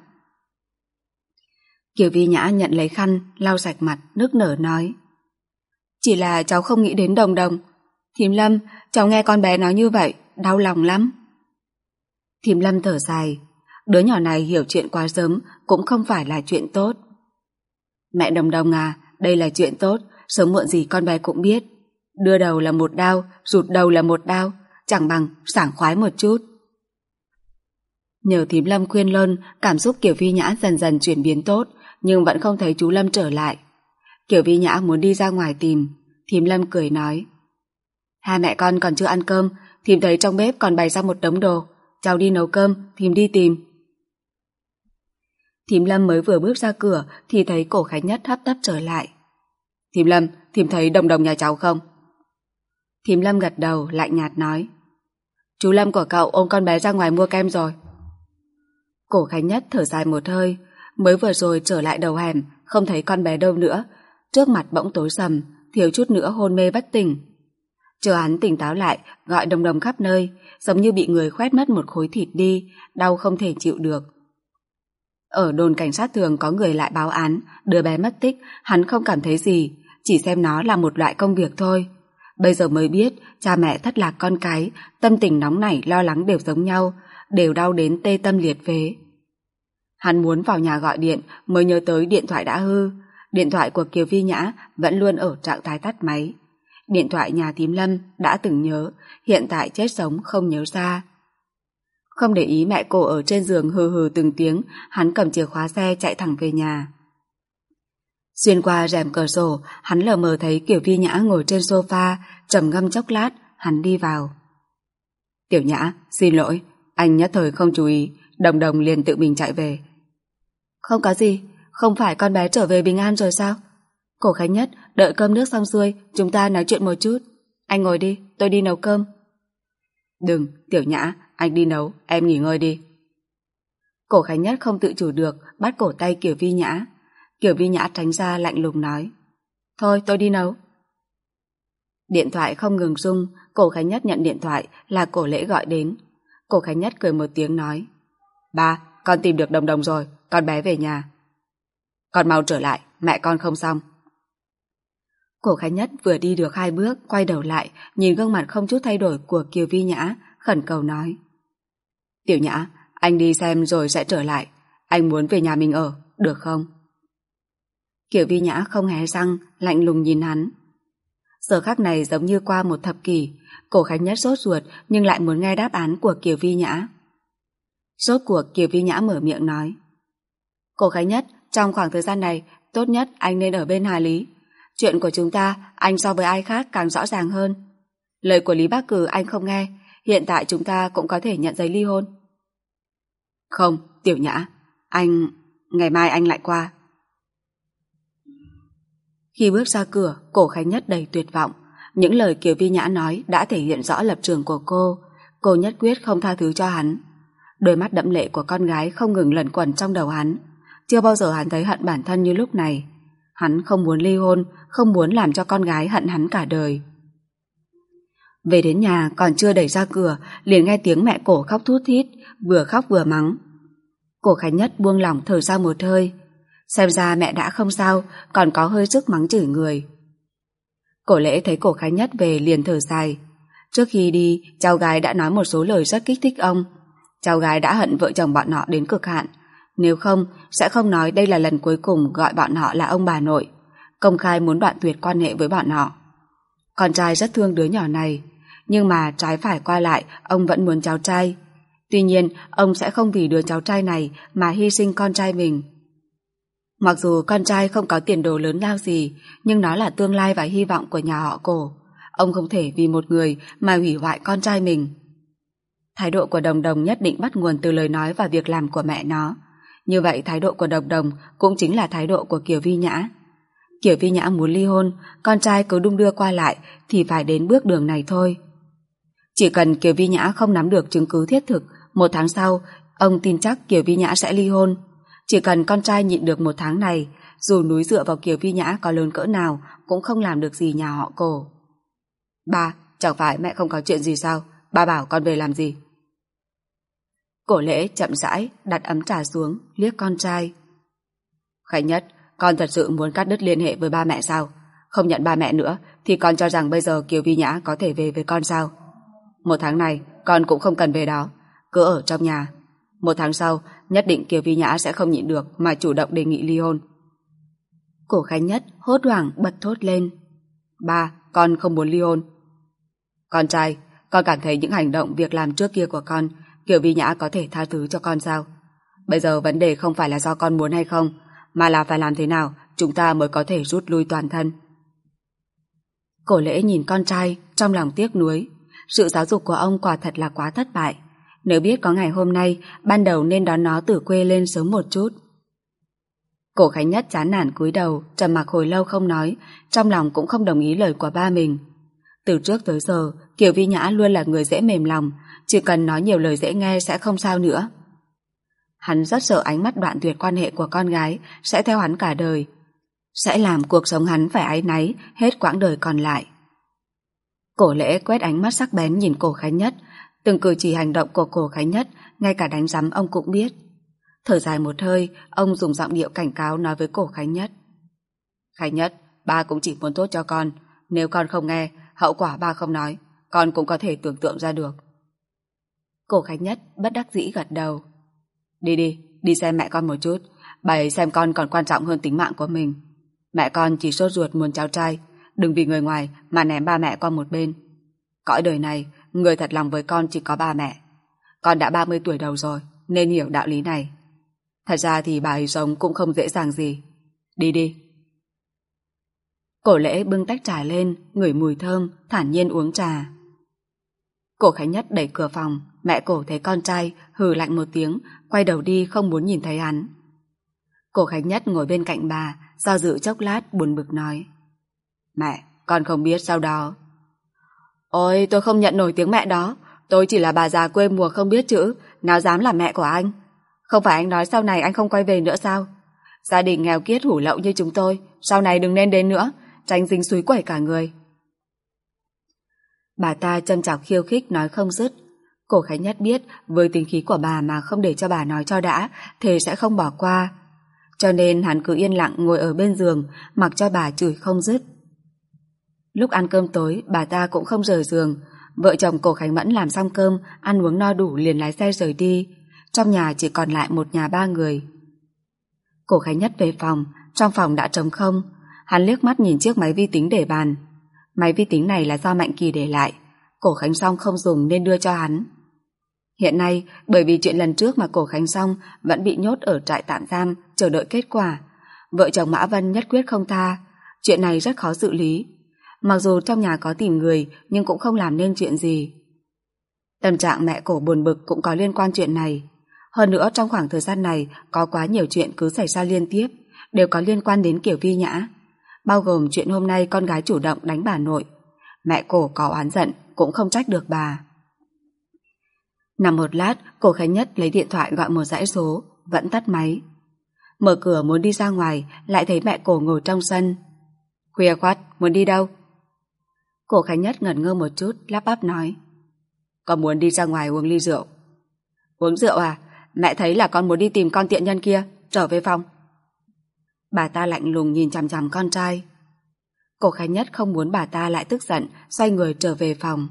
Kiều Vi Nhã nhận lấy khăn, lau sạch mặt, nức nở nói. Chỉ là cháu không nghĩ đến Đồng Đồng. Thím Lâm, cháu nghe con bé nói như vậy, đau lòng lắm. Thím Lâm thở dài, đứa nhỏ này hiểu chuyện quá sớm cũng không phải là chuyện tốt. Mẹ Đồng Đồng à, đây là chuyện tốt, sớm muộn gì con bé cũng biết. Đưa đầu là một đao, rụt đầu là một đao, chẳng bằng sảng khoái một chút. Nhờ thím Lâm khuyên lơn, cảm xúc Kiều Vi Nhã dần dần chuyển biến tốt, nhưng vẫn không thấy chú Lâm trở lại. Kiều Vi Nhã muốn đi ra ngoài tìm, thím Lâm cười nói. Hai mẹ con còn chưa ăn cơm, thím thấy trong bếp còn bày ra một đống đồ, cháu đi nấu cơm, thím đi tìm. Thím Lâm mới vừa bước ra cửa thì thấy Cổ Khánh Nhất hấp tấp trở lại. Thím Lâm, thím thấy Đồng Đồng nhà cháu không? Thím Lâm gật đầu, lạnh nhạt nói. Chú Lâm của cậu ôm con bé ra ngoài mua kem rồi. Cổ Khánh Nhất thở dài một hơi, mới vừa rồi trở lại đầu hẻm, không thấy con bé đâu nữa, trước mặt bỗng tối sầm, thiếu chút nữa hôn mê bất tỉnh. Chờ hắn tỉnh táo lại, gọi Đồng Đồng khắp nơi, giống như bị người khoét mất một khối thịt đi, đau không thể chịu được. Ở đồn cảnh sát thường có người lại báo án, đứa bé mất tích, hắn không cảm thấy gì, chỉ xem nó là một loại công việc thôi. Bây giờ mới biết, cha mẹ thất lạc con cái, tâm tình nóng nảy lo lắng đều giống nhau, đều đau đến tê tâm liệt phế. Hắn muốn vào nhà gọi điện mới nhớ tới điện thoại đã hư. Điện thoại của Kiều Vi Nhã vẫn luôn ở trạng thái tắt máy. Điện thoại nhà thím Lâm đã từng nhớ, hiện tại chết sống không nhớ ra. Không để ý mẹ cô ở trên giường hừ hừ từng tiếng, hắn cầm chìa khóa xe chạy thẳng về nhà. Xuyên qua rèm cửa sổ, hắn lờ mờ thấy Kiều Vi Nhã ngồi trên sofa, trầm ngâm chốc lát, hắn đi vào. Tiểu Nhã, xin lỗi, anh nhất thời không chú ý, Đồng Đồng liền tự mình chạy về. Không có gì, không phải con bé trở về bình an rồi sao? Cổ Khánh Nhất, đợi cơm nước xong xuôi, chúng ta nói chuyện một chút. Anh ngồi đi, tôi đi nấu cơm. Đừng, Tiểu Nhã, anh đi nấu, em nghỉ ngơi đi. Cổ Khánh Nhất không tự chủ được, bắt cổ tay Kiều Vi Nhã. Kiều Vi Nhã tránh ra lạnh lùng nói. Thôi, tôi đi nấu. Điện thoại không ngừng rung, Cổ Khánh Nhất nhận điện thoại là Cổ Lễ gọi đến. Cổ Khánh Nhất cười một tiếng nói. Ba, con tìm được Đồng Đồng rồi, con bé về nhà. Con mau trở lại, mẹ con không xong. Cổ Khánh Nhất vừa đi được 2 bước, quay đầu lại, nhìn gương mặt không chút thay đổi của Kiều Vi Nhã, khẩn cầu nói. Tiểu Nhã, anh đi xem rồi sẽ trở lại. anh muốn về nhà mình ở, được không? Kiều Vi Nhã không hé răng, lạnh lùng nhìn hắn. Giờ khắc này giống như qua một thập kỷ, Cổ Khánh Nhất sốt ruột nhưng lại muốn nghe đáp án của Kiều Vi Nhã. Rốt cuộc Kiều Vi Nhã mở miệng nói. Cổ Khánh Nhất, trong khoảng thời gian này, tốt nhất anh nên ở bên Hà Lý. Chuyện của chúng ta, anh so với ai khác càng rõ ràng hơn. Lời của Lý Bác Cử anh không nghe, hiện tại chúng ta cũng có thể nhận giấy ly hôn. Không, Tiểu Nhã, ngày mai anh lại qua. Khi bước ra cửa, Cổ Khánh Nhất đầy tuyệt vọng. Những lời Kiều Vi Nhã nói đã thể hiện rõ lập trường của cô nhất quyết không tha thứ cho hắn. Đôi mắt đẫm lệ của con gái không ngừng lẩn quẩn trong đầu hắn. Chưa bao giờ hắn thấy hận bản thân như lúc này. Hắn không muốn ly hôn, không muốn làm cho con gái hận hắn cả đời. Về đến nhà còn chưa đẩy ra cửa, liền nghe tiếng mẹ Cổ khóc thút thít, vừa khóc vừa mắng. Cổ Khánh Nhất buông lỏng thở ra một hơi. Xem ra mẹ đã không sao, còn có hơi sức mắng chửi người. Cổ Lễ thấy Cổ Khánh Nhất về liền thở dài. Trước khi đi, cháu gái đã nói một số lời rất kích thích ông. Cháu gái đã hận vợ chồng bọn họ đến cực hạn. Nếu không, sẽ không nói đây là lần cuối cùng gọi bọn họ là ông bà nội. Công khai muốn đoạn tuyệt quan hệ với bọn họ. Con trai rất thương đứa nhỏ này, nhưng mà trái phải qua lại, ông vẫn muốn cháu trai. Tuy nhiên, ông sẽ không vì đứa cháu trai này mà hy sinh con trai mình. Mặc dù con trai không có tiền đồ lớn lao gì, nhưng nó là tương lai và hy vọng của nhà họ Cổ. Ông không thể vì một người mà hủy hoại con trai mình. Thái độ của Đồng Đồng nhất định bắt nguồn từ lời nói và việc làm của mẹ nó. Như vậy thái độ của Đồng Đồng cũng chính là thái độ của Kiều Vi Nhã. Kiều Vi Nhã muốn ly hôn, con trai cứ đung đưa qua lại thì phải đến bước đường này thôi. Chỉ cần Kiều Vi Nhã không nắm được chứng cứ thiết thực, 1 tháng sau, ông tin chắc Kiều Vi Nhã sẽ ly hôn. Chỉ cần con trai nhịn được 1 tháng này, dù núi dựa vào Kiều Vi Nhã có lớn cỡ nào cũng không làm được gì nhà họ Cổ. Ba, chẳng phải mẹ không có chuyện gì sao? Ba bảo con về làm gì? Cổ Lễ chậm rãi đặt ấm trà xuống, liếc con trai. Khánh Nhất, con thật sự muốn cắt đứt liên hệ với ba mẹ sao? Không nhận ba mẹ nữa thì con cho rằng bây giờ Kiều Vi Nhã có thể về với con sao? 1 tháng này con cũng không cần về đó, cứ ở trong nhà. 1 tháng sau nhất định Kiều Vi Nhã sẽ không nhịn được mà chủ động đề nghị ly hôn. Cổ Khánh Nhất hốt hoảng bật thốt lên. Ba, con không muốn ly hôn. Con trai, con cảm thấy những hành động việc làm trước kia của con, Kiều Vi Nhã có thể tha thứ cho con sao? Bây giờ vấn đề không phải là do con muốn hay không, mà là phải làm thế nào chúng ta mới có thể rút lui toàn thân. Cổ Lễ nhìn con trai, trong lòng tiếc nuối. Sự giáo dục của ông quả thật là quá thất bại. Nếu biết có ngày hôm nay, ban đầu nên đón nó từ quê lên sớm một chút. Cổ Khánh Nhất chán nản cúi đầu, trầm mặc hồi lâu không nói, trong lòng cũng không đồng ý lời của ba mình. Từ trước tới giờ, Kiều Vi Nhã luôn là người dễ mềm lòng, chỉ cần nói nhiều lời dễ nghe sẽ không sao nữa. Hắn rất sợ ánh mắt đoạn tuyệt quan hệ của con gái sẽ theo hắn cả đời, sẽ làm cuộc sống hắn phải áy náy hết quãng đời còn lại. Cổ Lễ quét ánh mắt sắc bén nhìn Cổ Khánh Nhất, từng cử chỉ hành động của Cổ Khánh Nhất, ngay cả đánh rắm ông cũng biết. Thở dài một hơi, ông dùng giọng điệu cảnh cáo nói với Cổ Khánh Nhất. Khánh Nhất, ba cũng chỉ muốn tốt cho con, nếu con không nghe, hậu quả ba không nói, con cũng có thể tưởng tượng ra được. Cổ Khánh Nhất bất đắc dĩ gật đầu. Đi xem mẹ con một chút, bà ấy xem con còn quan trọng hơn tính mạng của mình. Mẹ con chỉ sốt ruột muốn cháu trai, đừng vì người ngoài mà ném ba mẹ qua một bên. Cõi đời này, người thật lòng với con chỉ có ba mẹ. Con đã 30 tuổi đầu rồi, nên hiểu đạo lý này. Thật ra thì bà ấy sống cũng không dễ dàng gì. Đi. Cổ Lễ bưng tách trà lên, ngửi mùi thơm, thản nhiên uống trà. Cổ Khánh Nhất đẩy cửa phòng, mẹ Cổ thấy con trai, hừ lạnh một tiếng, quay đầu đi không muốn nhìn thấy hắn. Cổ Khánh Nhất ngồi bên cạnh bà, do dự chốc lát buồn bực nói. Mẹ, con không biết sau đó. Ôi, tôi không nhận nổi tiếng mẹ đó, tôi chỉ là bà già quê mùa không biết chữ, nào dám là mẹ của anh. Không phải anh nói sau này anh không quay về nữa sao? Gia đình nghèo kiết hủ lậu như chúng tôi, sau này đừng nên đến nữa, tránh dính xúi quẩy cả người. Bà ta châm chọc khiêu khích nói không dứt. Cổ Khánh Nhất biết với tính khí của bà mà không để cho bà nói cho đã, thì sẽ không bỏ qua. Cho nên hắn cứ yên lặng ngồi ở bên giường, mặc cho bà chửi không dứt. Lúc ăn cơm tối, bà ta cũng không rời giường. Vợ chồng Cổ Khánh Mẫn làm xong cơm, ăn uống no đủ liền lái xe rời đi. Trong nhà chỉ còn lại một nhà 3 người. Cổ Khánh Nhất về phòng, trong phòng đã trống không. Hắn liếc mắt nhìn chiếc máy vi tính để bàn. Máy vi tính này là do Mạnh Kỳ để lại, Cổ Khánh Song không dùng nên đưa cho hắn. Hiện nay, bởi vì chuyện lần trước mà Cổ Khánh Song vẫn bị nhốt ở trại tạm giam chờ đợi kết quả, vợ chồng Mã Vân nhất quyết không tha. Chuyện này rất khó xử lý. Mặc dù trong nhà có tìm người nhưng cũng không làm nên chuyện gì. Tâm trạng mẹ Cổ buồn bực cũng có liên quan chuyện này. Hơn nữa trong khoảng thời gian này có quá nhiều chuyện cứ xảy ra liên tiếp, đều có liên quan đến Kiều Vi Nhã, bao gồm chuyện hôm nay con gái chủ động đánh bà nội. Mẹ Cổ có oán giận cũng không trách được bà. Nằm một lát, Cổ Khánh Nhất lấy điện thoại gọi một dãy số, vẫn tắt máy. Mở cửa muốn đi ra ngoài, lại thấy mẹ Cổ ngồi trong sân. Khuya khoắt, muốn đi đâu? Cổ Khánh Nhất ngẩn ngơ một chút, lắp bắp nói. Con muốn đi ra ngoài uống ly rượu. Uống rượu à? Mẹ thấy là con muốn đi tìm con tiện nhân kia, trở về phòng. Bà ta lạnh lùng nhìn chằm chằm con trai. Cổ Khánh Nhất không muốn bà ta lại tức giận, xoay người trở về phòng.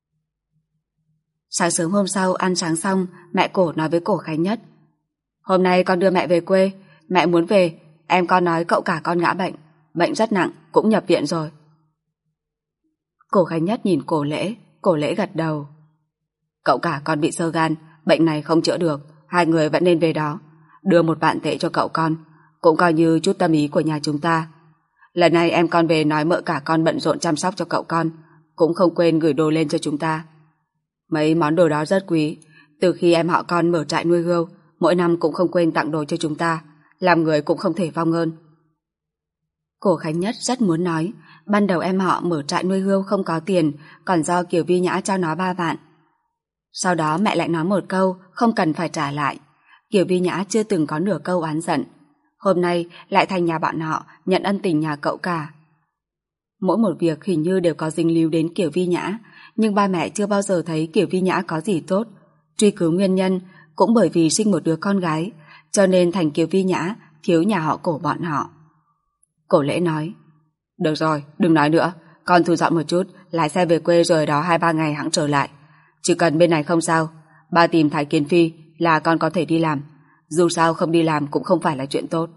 Sáng sớm hôm sau ăn sáng xong, mẹ Cổ nói với Cổ Khánh Nhất. Hôm nay con đưa mẹ về quê, mẹ muốn về, em con nói cậu cả con ngã bệnh, bệnh rất nặng, cũng nhập viện rồi. Cổ Khánh Nhất nhìn Cổ Lễ gật đầu. Cậu cả con bị xơ gan, bệnh này không chữa được, hai người vẫn nên về đó, đưa 1 vạn tệ cho cậu con, cũng coi như chút tâm ý của nhà chúng ta. Lần này em con về nói mợ cả con bận rộn chăm sóc cho cậu con, cũng không quên gửi đồ lên cho chúng ta. Mấy món đồ đó rất quý, từ khi em họ con mở trại nuôi hươu, mỗi năm cũng không quên tặng đồ cho chúng ta, làm người cũng không thể vong ơn. Cổ Khánh Nhất rất muốn nói, ban đầu em họ mở trại nuôi hươu không có tiền, còn do Kiều Vi Nhã cho nó 3 vạn. Sau đó mẹ lại nói một câu, không cần phải trả lại. Kiều Vi Nhã chưa từng có nửa câu oán giận. Hôm nay lại thành nhà bọn họ, nhận ân tình nhà cậu cả. Mỗi một việc hình như đều có dính líu đến Kiều Vi Nhã, nhưng ba mẹ chưa bao giờ thấy Kiều Vi Nhã có gì tốt. Truy cứu nguyên nhân, cũng bởi vì sinh một đứa con gái, cho nên thành Kiều Vi Nhã thiếu nhà họ Cổ bọn họ. Cổ Lễ nói, được rồi, đừng nói nữa, con thu dọn một chút, lái xe về quê rồi đó 2-3 ngày hẵng trở lại. Chỉ cần bên này không sao, ba tìm Thái Kiến Phi là con có thể đi làm, dù sao không đi làm cũng không phải là chuyện tốt.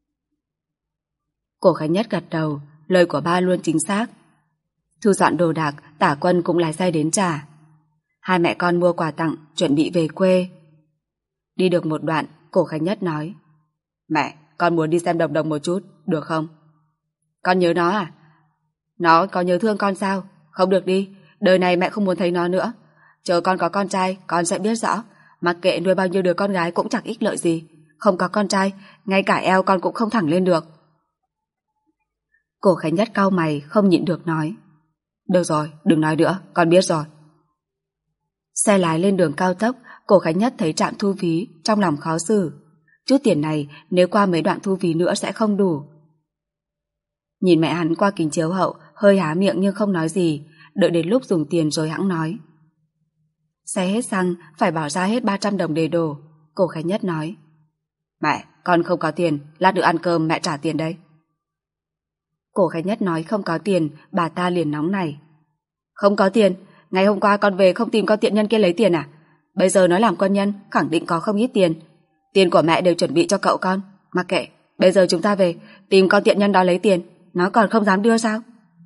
Cổ Khánh Nhất gật đầu, lời của ba luôn chính xác. Thu dọn đồ đạc, Tả Quân cũng lái xe đến trả. Hai mẹ con mua quà tặng, chuẩn bị về quê. Đi được một đoạn, Cổ Khánh Nhất nói, mẹ, con muốn đi xem Đồng Đồng một chút, được không? Con nhớ nó à? Nó có nhớ thương con sao? Không được đi, đời này mẹ không muốn thấy nó nữa. Chờ con có con trai, con sẽ biết rõ. Mặc kệ nuôi bao nhiêu đứa con gái cũng chẳng ích lợi gì. Không có con trai, ngay cả eo con cũng không thẳng lên được. Cổ Khánh Nhất cau mày, không nhịn được nói, được rồi, đừng nói nữa, con biết rồi. Xe lái lên đường cao tốc, Cổ Khánh Nhất thấy trạm thu phí, trong lòng khó xử. Chút tiền này nếu qua mấy đoạn thu phí nữa sẽ không đủ. Nhìn mẹ hắn qua kính chiếu hậu, hơi há miệng nhưng không nói gì, đợi đến lúc dùng tiền rồi hẵng nói. Xe hết xăng, phải bỏ ra hết 300 đồng để đổ. Cổ Khánh Nhất nói, mẹ, con không có tiền, lát nữa ăn cơm mẹ trả tiền đây. Cổ Khánh Nhất nói không có tiền, bà ta liền nóng nảy. Không có tiền? Ngày hôm qua con về không tìm con tiện nhân kia lấy tiền à? Bây giờ nói làm quân nhân, khẳng định có không ít tiền. Tiền của mẹ đều chuẩn bị cho cậu con. Mặc kệ, bây giờ chúng ta về, tìm con tiện nhân đó lấy tiền, nó còn không dám đưa sao?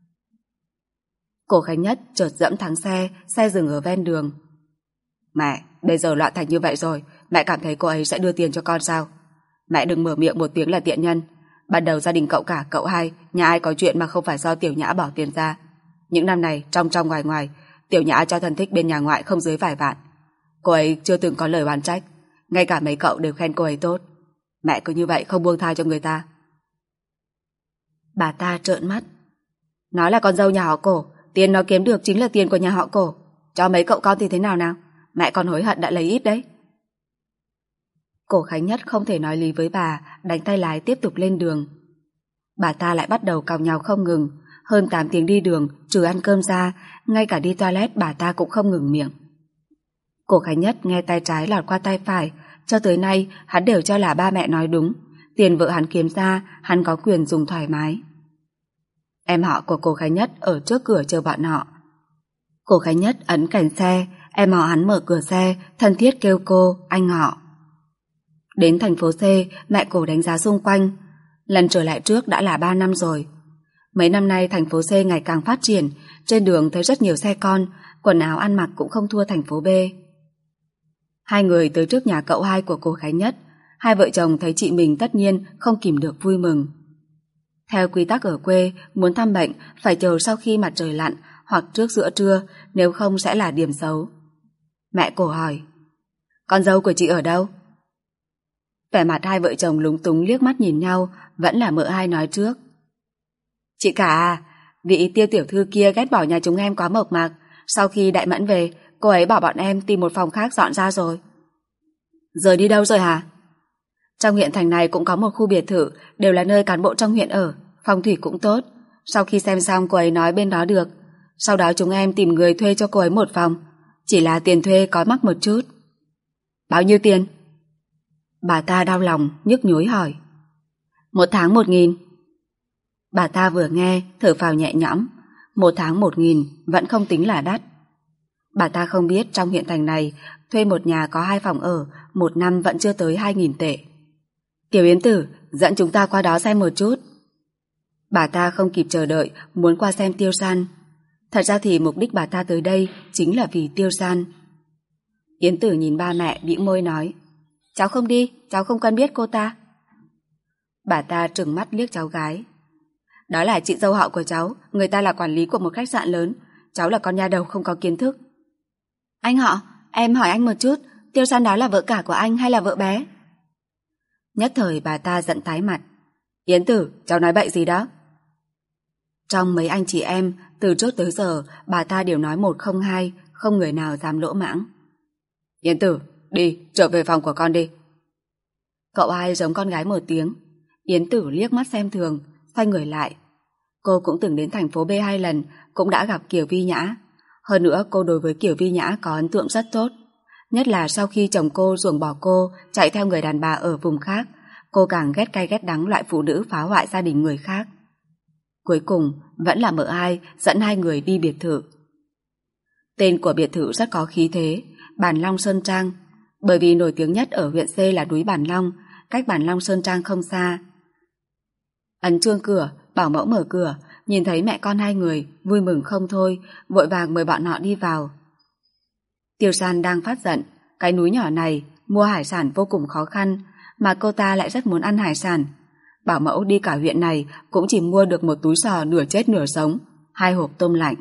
Cổ Khánh Nhất chợt dẫm thắng xe, xe dừng ở ven đường. Mẹ, bây giờ loạn thành như vậy rồi, mẹ cảm thấy cô ấy sẽ đưa tiền cho con sao? Mẹ đừng mở miệng một tiếng là tiện nhân. Ban đầu gia đình cậu cả, cậu hai, nhà ai có chuyện mà không phải do Tiểu Nhã bỏ tiền ra. Những năm này, trong ngoài ngoài, Tiểu Nhã cho thân thích bên nhà ngoại không dưới vài vạn. Cô ấy chưa từng có lời oán trách, ngay cả mấy cậu đều khen cô ấy tốt. Mẹ cứ như vậy không buông tha cho người ta. Bà ta trợn mắt. Nó là con dâu nhà họ Cổ, tiền nó kiếm được chính là tiền của nhà họ Cổ. Cho mấy cậu con thì thế nào nào? Mẹ còn hối hận đã lấy ít đấy. Cổ Khánh Nhất không thể nói lý với bà, đánh tay lái tiếp tục lên đường. Bà ta lại bắt đầu càu nhàu không ngừng. Hơn 8 tiếng đi đường, trừ ăn cơm ra, ngay cả đi toilet bà ta cũng không ngừng miệng. Cổ Khánh Nhất nghe tay trái lọt qua tay phải, cho tới nay hắn đều cho là ba mẹ nói đúng. Tiền vợ hắn kiếm ra, hắn có quyền dùng thoải mái. Em họ của Cổ Khánh Nhất ở trước cửa chờ bọn họ. Cổ Khánh Nhất ấn cành xe, em họ hắn mở cửa xe, thân thiết kêu cô, anh họ. Đến thành phố C, mẹ Cổ đánh giá xung quanh. Lần trở lại trước đã là 3 năm rồi. Mấy năm nay thành phố C ngày càng phát triển, trên đường thấy rất nhiều xe con, quần áo ăn mặc cũng không thua thành phố B. Hai người tới trước nhà cậu hai của cô Khánh Nhất, hai vợ chồng thấy chị mình tất nhiên không kìm được vui mừng. Theo quy tắc ở quê, muốn thăm bệnh phải chờ sau khi mặt trời lặn hoặc trước giữa trưa, nếu không sẽ là điểm xấu. Mẹ Cổ hỏi, con dâu của chị ở đâu? Vẻ mặt hai vợ chồng lúng túng liếc mắt nhìn nhau, vẫn là mợ hai nói trước. Chị cả à, vị Tiêu tiểu thư kia ghét bỏ nhà chúng em quá mộc mạc. Sau khi Đại Mẫn về, cô ấy bảo bọn em tìm một phòng khác dọn ra rồi. Giờ đi đâu rồi hả? Trong huyện thành này cũng có một khu biệt thự, đều là nơi cán bộ trong huyện ở, phong thủy cũng tốt. Sau khi xem xong cô ấy nói bên đó được. Sau đó chúng em tìm người thuê cho cô ấy một phòng. Chỉ là tiền thuê có mắc một chút. Bao nhiêu tiền? Bà ta đau lòng, nhức nhối hỏi. 1 tháng 1.000. Bà ta vừa nghe, thở phào nhẹ nhõm. 1 tháng 1.000 vẫn không tính là đắt. Bà ta không biết trong huyện thành này, thuê một nhà có 2 phòng ở, 1 năm vẫn chưa tới 2.000 tệ. Tiểu Yến Tử, dẫn chúng ta qua đó xem một chút. Bà ta không kịp chờ đợi, muốn qua xem Tiêu San. Thật ra thì mục đích bà ta tới đây chính là vì Tiêu San. Yến Tử nhìn ba mẹ bĩu môi nói, cháu không đi, cháu không quen biết cô ta. Bà ta trừng mắt liếc cháu gái. Đó là chị dâu họ của cháu, người ta là quản lý của một khách sạn lớn, cháu là con nha đầu không có kiến thức. Anh họ, em hỏi anh một chút, Tiêu San đó là vợ cả của anh hay là vợ bé? Nhất thời bà ta giận tái mặt. Yến Tử, cháu nói bậy gì đó? Trong mấy anh chị em, từ trước tới giờ, bà ta đều nói 1 không 2, không người nào dám lỗ mãng. Yến Tử, đi, trở về phòng của con đi. Cậu hai giống con gái một tiếng. Yến Tử liếc mắt xem thường, xoay người lại. Cô cũng từng đến thành phố B 2 lần, cũng đã gặp Kiều Vi Nhã. Hơn nữa cô đối với Kiều Vi Nhã có ấn tượng rất tốt. Nhất là sau khi chồng cô ruồng bỏ cô, chạy theo người đàn bà ở vùng khác, cô càng ghét cay ghét đắng loại phụ nữ phá hoại gia đình người khác. Cuối cùng, vẫn là mợ hai dẫn hai người đi biệt thự. Tên của biệt thự rất có khí thế, Bản Long Sơn Trang. Bởi vì nổi tiếng nhất ở huyện C là núi Bản Long, cách Bản Long Sơn Trang không xa. Ấn chuông cửa, bảo mẫu mở cửa, nhìn thấy mẹ con hai người, vui mừng không thôi, vội vàng mời bọn họ đi vào. Tiêu San đang phát giận, cái núi nhỏ này mua hải sản vô cùng khó khăn, mà cô ta lại rất muốn ăn hải sản. Bảo mẫu đi cả huyện này cũng chỉ mua được một túi sò nửa chết nửa sống, 2 hộp tôm lạnh.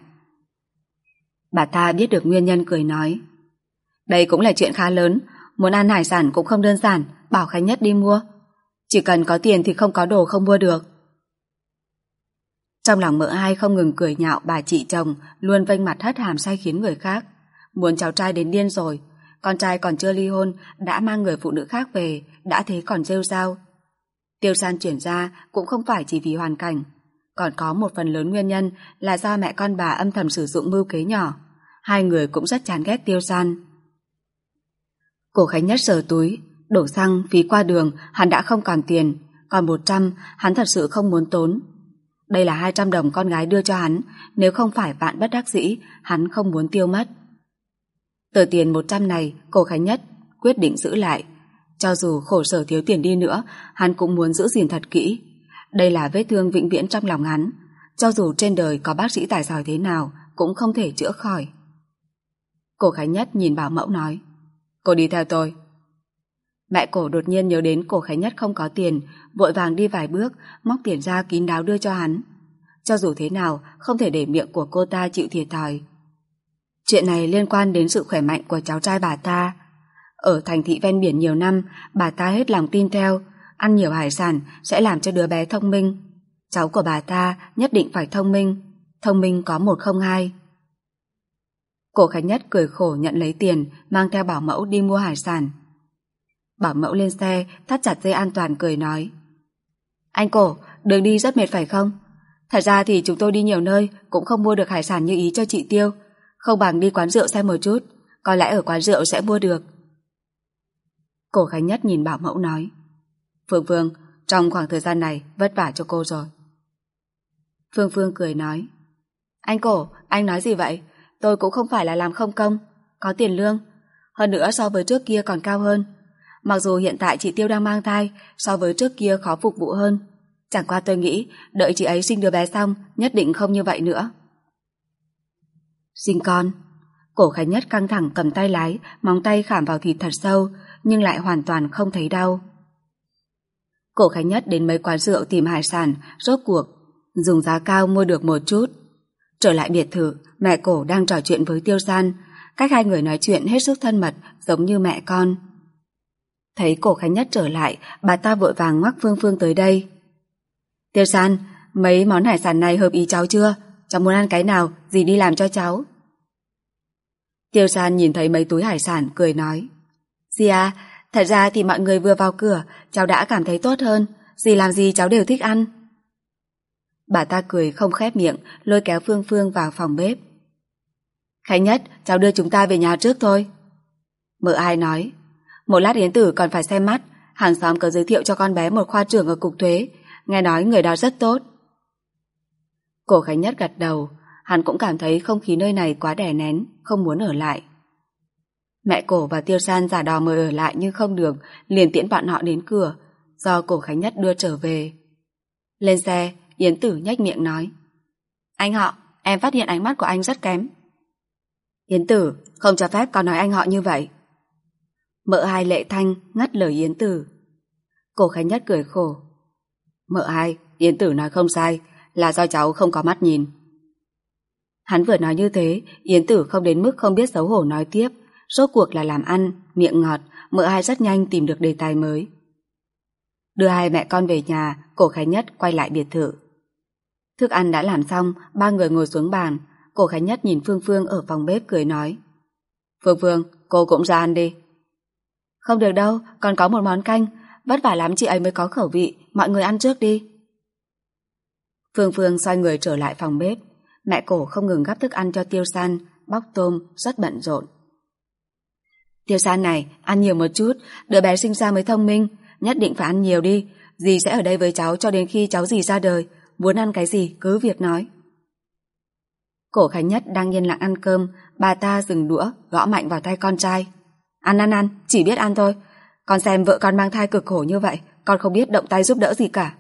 Bà ta biết được nguyên nhân cười nói, đây cũng là chuyện khá lớn, muốn ăn hải sản cũng không đơn giản, bảo Khánh Nhất đi mua. Chỉ cần có tiền thì không có đồ không mua được. Trong lòng mợ hai không ngừng cười nhạo bà chị chồng luôn vênh mặt hất hàm sai khiến người khác. Muốn cháu trai đến điên rồi, con trai còn chưa ly hôn đã mang người phụ nữ khác về, đã thế còn rêu rao. Tiêu San chuyển ra cũng không phải chỉ vì hoàn cảnh, còn có một phần lớn nguyên nhân là do mẹ con bà âm thầm sử dụng mưu kế nhỏ. Hai người cũng rất chán ghét Tiêu San. Cổ Khánh Nhất sờ túi, đổ xăng phí qua đường hắn đã không còn tiền, còn 100 hắn thật sự không muốn tốn. Đây là 200 đồng con gái đưa cho hắn, nếu không phải vạn bất đắc dĩ, hắn không muốn tiêu mất. Tờ tiền 100 này, Cổ Khánh Nhất quyết định giữ lại. Cho dù khổ sở thiếu tiền đi nữa, hắn cũng muốn giữ gìn thật kỹ. Đây là vết thương vĩnh viễn trong lòng hắn. Cho dù trên đời có bác sĩ tài giỏi thế nào, cũng không thể chữa khỏi. Cổ Khánh Nhất nhìn bảo mẫu nói, cô đi theo tôi. Mẹ Cổ đột nhiên nhớ đến Cổ Khánh Nhất không có tiền, vội vàng đi vài bước, móc tiền ra kín đáo đưa cho hắn. Cho dù thế nào, không thể để miệng của cô ta chịu thiệt thòi. Chuyện này liên quan đến sự khỏe mạnh của cháu trai bà ta. Ở thành thị ven biển nhiều năm, bà ta hết lòng tin theo, ăn nhiều hải sản sẽ làm cho đứa bé thông minh. Cháu của bà ta nhất định phải thông minh có 1 không 2. Cổ Khánh Nhất cười khổ nhận lấy tiền, mang theo bảo mẫu đi mua hải sản. Bảo mẫu lên xe, thắt chặt dây an toàn cười nói, anh Cổ, đường đi rất mệt phải không? Thật ra thì chúng tôi đi nhiều nơi cũng không mua được hải sản như ý cho chị Tiêu, không bằng đi quán rượu xem một chút, có lẽ ở quán rượu sẽ mua được. Cổ Khánh Nhất nhìn bảo mẫu nói, Phương Phương, trong khoảng thời gian này vất vả cho cô rồi. Phương Phương cười nói, anh Cổ, anh nói gì vậy? Tôi cũng không phải là làm không công, có tiền lương, hơn nữa so với trước kia còn cao hơn. Mặc dù hiện tại chị Tiêu đang mang thai, so với trước kia khó phục vụ hơn. Chẳng qua tôi nghĩ, đợi chị ấy sinh đứa bé xong, nhất định không như vậy nữa. Sinh con. Cổ Khánh Nhất căng thẳng cầm tay lái, móng tay khảm vào thịt thật sâu, nhưng lại hoàn toàn không thấy đau. Cổ Khánh Nhất đến mấy quán rượu tìm hải sản, rốt cuộc dùng giá cao mua được một chút. Trở lại biệt thự, mẹ Cổ đang trò chuyện với Tiêu San, cách hai người nói chuyện hết sức thân mật, giống như mẹ con. Thấy Cổ Khánh Nhất trở lại, bà ta vội vàng ngoắc Phương Phương tới đây. Tiêu San, mấy món hải sản này hợp ý cháu chưa? Cháu muốn ăn cái nào, dì đi làm cho cháu. Tiêu San nhìn thấy mấy túi hải sản, cười nói. Dì à, thật ra thì mọi người vừa vào cửa, cháu đã cảm thấy tốt hơn, dì làm gì cháu đều thích ăn. Bà ta cười không khép miệng, lôi kéo Phương Phương vào phòng bếp. Khánh Nhất, cháu đưa chúng ta về nhà trước thôi. Mợ Ai nói. Một lát Yến Tử còn phải xem mắt, hàng xóm có giới thiệu cho con bé một khoa trưởng ở cục thuế, nghe nói người đó rất tốt. Cổ Khánh Nhất gật đầu, hắn cũng cảm thấy không khí nơi này quá đè nén, không muốn ở lại. Mẹ Cổ và Tiêu San giả đò mời ở lại nhưng không được, liền tiễn bọn họ đến cửa, do Cổ Khánh Nhất đưa trở về. Lên xe, Yến Tử nhếch miệng nói. Anh họ, em phát hiện ánh mắt của anh rất kém. Yến Tử, không cho phép con nói anh họ như vậy. Mợ Hai Lệ Thanh ngắt lời Yến Tử. Cổ Khánh Nhất cười khổ. Mợ Hai, Yến Tử nói không sai, là do cháu không có mắt nhìn. Hắn vừa nói như thế, Yến Tử không đến mức không biết xấu hổ nói tiếp, rốt cuộc là làm ăn, miệng ngọt, Mợ Hai rất nhanh tìm được đề tài mới. Đưa hai mẹ con về nhà, Cổ Khánh Nhất quay lại biệt thự. Thức ăn đã làm xong, ba người ngồi xuống bàn, Cổ Khánh Nhất nhìn Phương Phương ở phòng bếp cười nói. Phương Phương, cô cũng ra ăn đi. Không được đâu, còn có một món canh, vất vả lắm chị ấy mới có khẩu vị, mọi người ăn trước đi. Phương Phương xoay người trở lại phòng bếp, mẹ Cổ không ngừng gắp thức ăn cho Tiêu San, bóc tôm, rất bận rộn. Tiêu San này, ăn nhiều một chút, đứa bé sinh ra mới thông minh, nhất định phải ăn nhiều đi, dì sẽ ở đây với cháu cho đến khi cháu dì ra đời, muốn ăn cái gì cứ việc nói. Cổ Khánh Nhất đang yên lặng ăn cơm, bà ta dừng đũa, gõ mạnh vào tay con trai. Ăn, chỉ biết ăn thôi, con xem vợ con mang thai cực khổ như vậy, con không biết động tay giúp đỡ gì cả.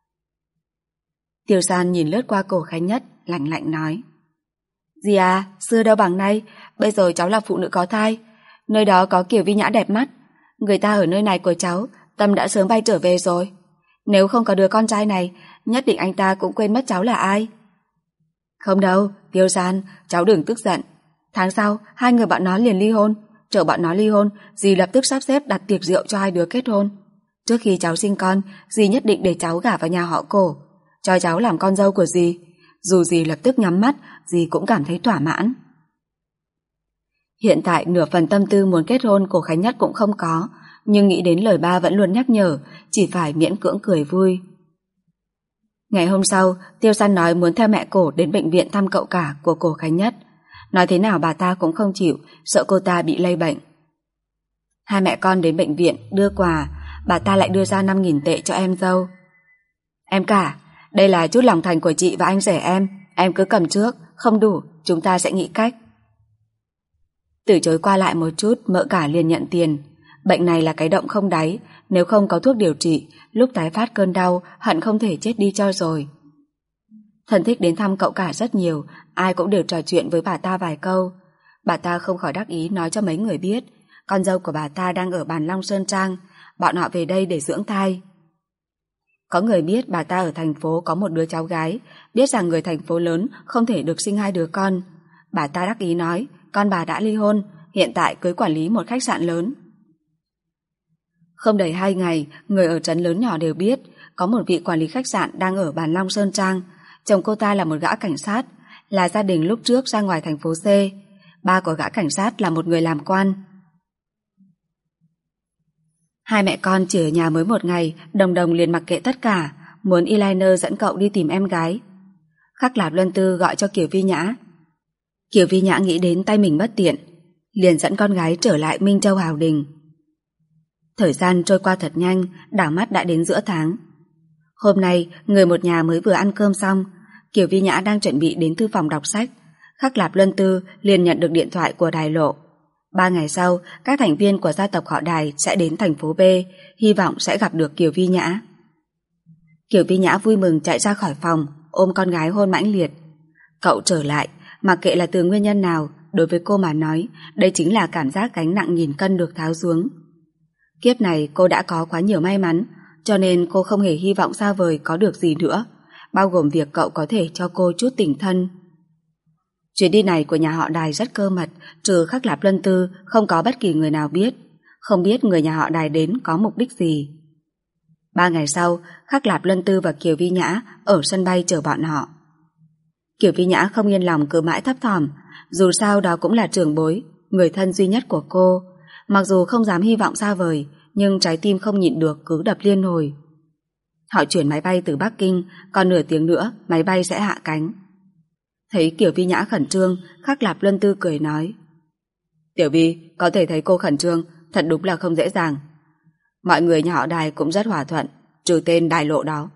Tiêu San nhìn lướt qua Cổ Khánh Nhất, lạnh lạnh nói. Dì à, xưa đâu bằng nay, bây giờ cháu là phụ nữ có thai, nơi đó có Kiều Vi Nhã đẹp mắt, người ta ở nơi này của cháu, Tâm đã sớm bay trở về rồi. Nếu không có đứa con trai này, nhất định anh ta cũng quên mất cháu là ai. Không đâu, Tiêu San, cháu đừng tức giận. Tháng sau, hai người bọn nó liền ly hôn. Chờ bọn nó ly hôn, dì lập tức sắp xếp đặt tiệc rượu cho hai đứa kết hôn. Trước khi cháu sinh con, dì nhất định để cháu gả vào nhà họ Cổ, cho cháu làm con dâu của dì. Dù dì lập tức nhắm mắt, dì cũng cảm thấy thỏa mãn. Hiện tại nửa phần tâm tư muốn kết hôn Cổ Khánh Nhất cũng không có, nhưng nghĩ đến lời ba vẫn luôn nhắc nhở, chỉ phải miễn cưỡng cười vui. Ngày hôm sau, Tiêu San nói muốn theo mẹ Cổ đến bệnh viện thăm cậu cả của Cổ Khánh Nhất. Nói thế nào bà ta cũng không chịu, sợ cô ta bị lây bệnh. Hai mẹ con đến bệnh viện đưa quà, bà ta lại đưa ra 5.000 tệ cho em dâu. Em cả, đây là chút lòng thành của chị và anh rể em cứ cầm trước, không đủ, chúng ta sẽ nghĩ cách. Từ chối qua lại một chút, mợ cả liền nhận tiền. Bệnh này là cái động không đáy, nếu không có thuốc điều trị, lúc tái phát cơn đau, hận không thể chết đi cho rồi. Thân thích đến thăm cậu cả rất nhiều, ai cũng đều trò chuyện với bà ta vài câu. Bà ta không khỏi đắc ý nói cho mấy người biết, con dâu của bà ta đang ở Bàn Long Sơn Trang, bọn họ về đây để dưỡng thai. Có người biết bà ta ở thành phố có một đứa cháu gái, biết rằng người thành phố lớn không thể được sinh hai đứa con. Bà ta đắc ý nói, con bà đã ly hôn, hiện tại cưới quản lý một khách sạn lớn. Không đầy 2 ngày, người ở trấn lớn nhỏ đều biết có một vị quản lý khách sạn đang ở Bàn Long Sơn Trang. Chồng cô ta là một gã cảnh sát, là gia đình lúc trước ra ngoài thành phố C. Ba của gã cảnh sát là một người làm quan. Hai mẹ con chỉ ở nhà mới 1 ngày, Đồng Đồng liền mặc kệ tất cả, muốn eyeliner dẫn cậu đi tìm em gái. Khắc Lạp Luân Tư gọi cho Kiều Vi Nhã. Kiều Vi Nhã nghĩ đến tay mình bất tiện, liền dẫn con gái trở lại Minh Châu Hào Đình. Thời gian trôi qua thật nhanh, đảo mắt đã đến giữa tháng. Hôm nay, người một nhà mới vừa ăn cơm xong, Kiều Vi Nhã đang chuẩn bị đến thư phòng đọc sách. Khắc Lạp Luân Tư liền nhận được điện thoại của Đài Lộ. 3 ngày sau, các thành viên của gia tộc họ Đài sẽ đến thành phố B, hy vọng sẽ gặp được Kiều Vi Nhã. Kiều Vi Nhã vui mừng chạy ra khỏi phòng, ôm con gái hôn mãnh liệt. Cậu trở lại, mặc kệ là từ nguyên nhân nào, đối với cô mà nói, đây chính là cảm giác gánh nặng nghìn cân được tháo xuống. Kiếp này cô đã có quá nhiều may mắn, cho nên cô không hề hy vọng xa vời có được gì nữa, bao gồm việc cậu có thể cho cô chút tình thân. Chuyến đi này của nhà họ Đài rất cơ mật, trừ Khắc Lạp Luân Tư không có bất kỳ người nào biết, không biết người nhà họ Đài đến có mục đích gì. 3 ngày sau, Khắc Lạp Luân Tư và Kiều Vi Nhã ở sân bay chờ bọn họ. Kiều Vi Nhã không yên lòng cứ mãi thấp thỏm, dù sao đó cũng là trưởng bối, người thân duy nhất của cô. Mặc dù không dám hy vọng xa vời, nhưng trái tim không nhịn được cứ đập liên hồi. Họ chuyển máy bay từ Bắc Kinh, còn nửa tiếng nữa máy bay sẽ hạ cánh. Thấy Kiều Vi Nhã khẩn trương, Khắc Lạp Luân Tư cười nói: Tiểu Vi, có thể thấy cô khẩn trương, thật đúng là không dễ dàng. Mọi người nhà họ Đài cũng rất hòa thuận, trừ tên Đài Lộ đó.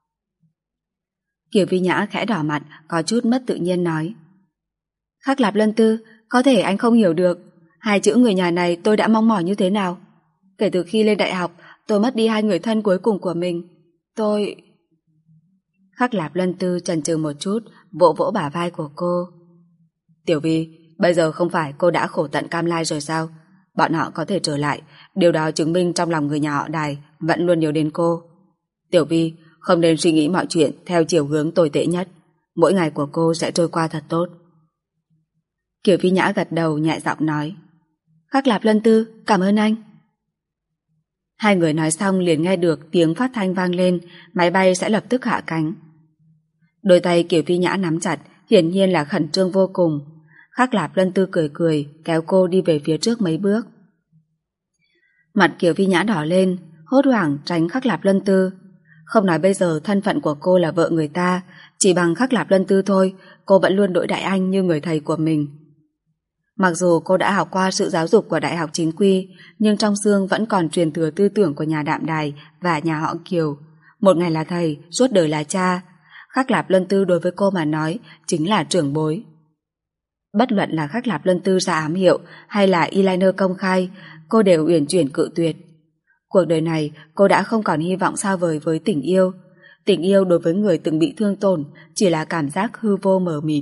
Kiều Vi Nhã khẽ đỏ mặt, có chút mất tự nhiên nói: Khắc Lạp Luân Tư, có thể anh không hiểu được, 2 chữ người nhà này tôi đã mong mỏi như thế nào. Kể từ khi lên đại học, tôi mất đi 2 người thân cuối cùng của mình. Tôi... Khắc Lạp Luân Tư chần chừ một chút, vỗ vỗ bả vai của cô. Tiểu Vi, bây giờ không phải cô đã khổ tận cam lai rồi sao? Bọn họ có thể trở lại, điều đó chứng minh trong lòng người nhà họ Đài vẫn luôn nhớ đến cô. Tiểu Vi, không nên suy nghĩ mọi chuyện theo chiều hướng tồi tệ nhất. Mỗi ngày của cô sẽ trôi qua thật tốt. Kiều Vi Nhã gật đầu nhẹ giọng nói: Khắc Lạp Luân Tư, cảm ơn anh. 2 người nói xong liền nghe được tiếng phát thanh vang lên, máy bay sẽ lập tức hạ cánh. Đôi tay Kiều Vi Nhã nắm chặt, hiển nhiên là khẩn trương vô cùng. Khắc Lạp Luân Tư cười cười, kéo cô đi về phía trước mấy bước. Mặt Kiều Vi Nhã đỏ lên, hốt hoảng tránh Khắc Lạp Luân Tư. Không nói bây giờ thân phận của cô là vợ người ta, chỉ bằng Khắc Lạp Luân Tư thôi, cô vẫn luôn đối đãi anh như người thầy của mình. Mặc dù cô đã học qua sự giáo dục của đại học chính quy, nhưng trong xương vẫn còn truyền thừa tư tưởng của nhà Đạm Đài và nhà họ Kiều. Một ngày là thầy, suốt đời là cha. Khắc Lạp Luân Tư đối với cô mà nói chính là trưởng bối. Bất luận là Khắc Lạp Luân Tư ra ám hiệu hay là eyeliner công khai, cô đều uyển chuyển cự tuyệt. Cuộc đời này cô đã không còn hy vọng xa vời với tình yêu. Tình yêu đối với người từng bị thương tổn chỉ là cảm giác hư vô mờ mịt.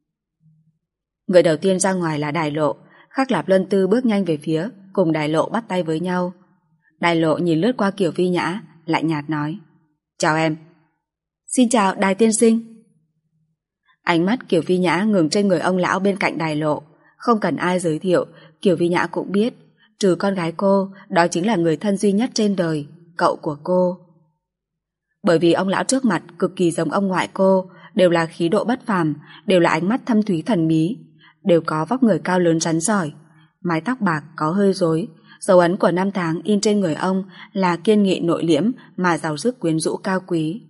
Người đầu tiên ra ngoài là Đài Lộ. Khắc Lạp Luân Tư bước nhanh về phía, cùng Đài Lộ bắt tay với nhau. Đài Lộ nhìn lướt qua Kiều Vi Nhã, lạnh nhạt nói: Chào em. Xin chào Đài tiên sinh. Ánh mắt Kiều Vi Nhã ngừng trên người ông lão bên cạnh Đài Lộ. Không cần ai giới thiệu, Kiều Vi Nhã cũng biết, trừ con gái cô, đó chính là người thân duy nhất trên đời, cậu của cô. Bởi vì ông lão trước mặt cực kỳ giống ông ngoại cô, đều là khí độ bất phàm, đều là ánh mắt thâm thúy thần bí, đều có vóc người cao lớn rắn giỏi, mái tóc bạc có hơi rối, dấu ấn của năm tháng in trên người ông là kiên nghị nội liễm mà giàu sức quyến rũ cao quý.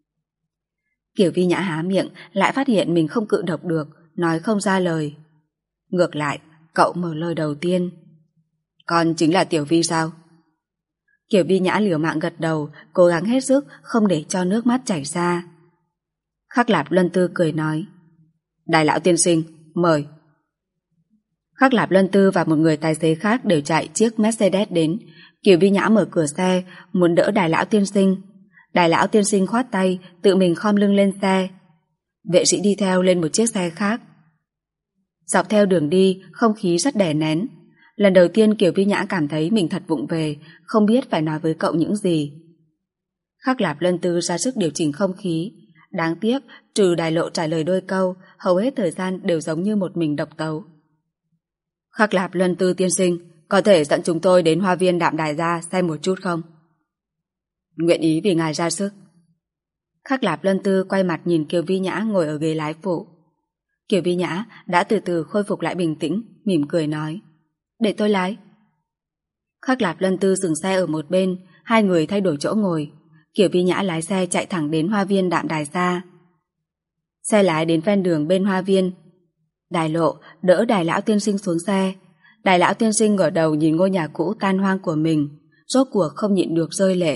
Kiều Vi Nhã há miệng lại phát hiện mình không cự độc được, nói không ra lời. Ngược lại, cậu mở lời đầu tiên: Con chính là Tiểu Vi sao? Kiều Vi Nhã liều mạng gật đầu, cố gắng hết sức không để cho nước mắt chảy ra. Khắc Lạp Luân Tư cười nói: Đài lão tiên sinh, mời. Khắc Lạp Luân Tư và một người tài xế khác đều chạy chiếc Mercedes đến. Kiều Vi Nhã mở cửa xe, muốn đỡ Đài lão tiên sinh. Đài lão tiên sinh khoát tay, tự mình khom lưng lên xe. Vệ sĩ đi theo lên một chiếc xe khác. Dọc theo đường đi, không khí rất đè nén. Lần đầu tiên Kiều Vi Nhã cảm thấy mình thật vụng về, không biết phải nói với cậu những gì. Khắc Lạp Luân Tư ra sức điều chỉnh không khí. Đáng tiếc, trừ Đài Lộ trả lời đôi câu, hầu hết thời gian đều giống như một mình độc tấu. Khắc Lạp Luân Tư tiên sinh, có thể dẫn chúng tôi đến hoa viên Đạm Đài Gia xem một chút không? Nguyện ý vì ngài ra sức. Khắc Lạp Luân Tư quay mặt nhìn Kiều Vi Nhã ngồi ở ghế lái phụ. Kiều Vi Nhã đã từ từ khôi phục lại bình tĩnh, mỉm cười nói: Để tôi lái. Khắc Lạp Luân Tư dừng xe ở một bên, 2 người thay đổi chỗ ngồi. Kiều Vi Nhã lái xe chạy thẳng đến hoa viên Đạm Đài Gia. Xe lái đến ven đường bên hoa viên. Đài Lộ đỡ Đài lão tiên sinh xuống xe. Đài lão tiên sinh ngửa đầu nhìn ngôi nhà cũ tan hoang của mình, rốt cuộc không nhịn được rơi lệ.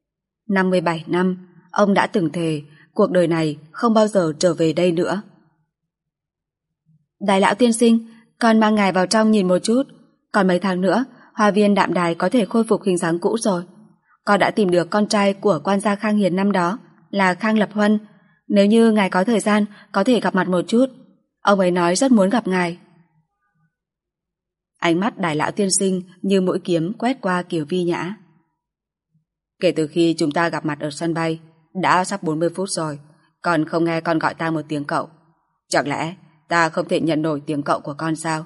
57 năm, ông đã từng thề cuộc đời này không bao giờ trở về đây nữa. Đài lão tiên sinh, con mang ngài vào trong nhìn một chút. Còn mấy tháng nữa, hoa viên Đạm Đài có thể khôi phục hình dáng cũ rồi. Con đã tìm được con trai của quan gia Khang Hiền năm đó, là Khang Lập Huân. Nếu như ngài có thời gian, có thể gặp mặt một chút. Ông ấy nói rất muốn gặp ngài. Ánh mắt Đài lão tiên sinh như mũi kiếm quét qua Kiều Vi Nhã. Kể từ khi chúng ta gặp mặt ở sân bay, đã sắp 40 phút rồi, còn không nghe con gọi ta một tiếng cậu. Chẳng lẽ ta không thể nhận nổi tiếng cậu của con sao?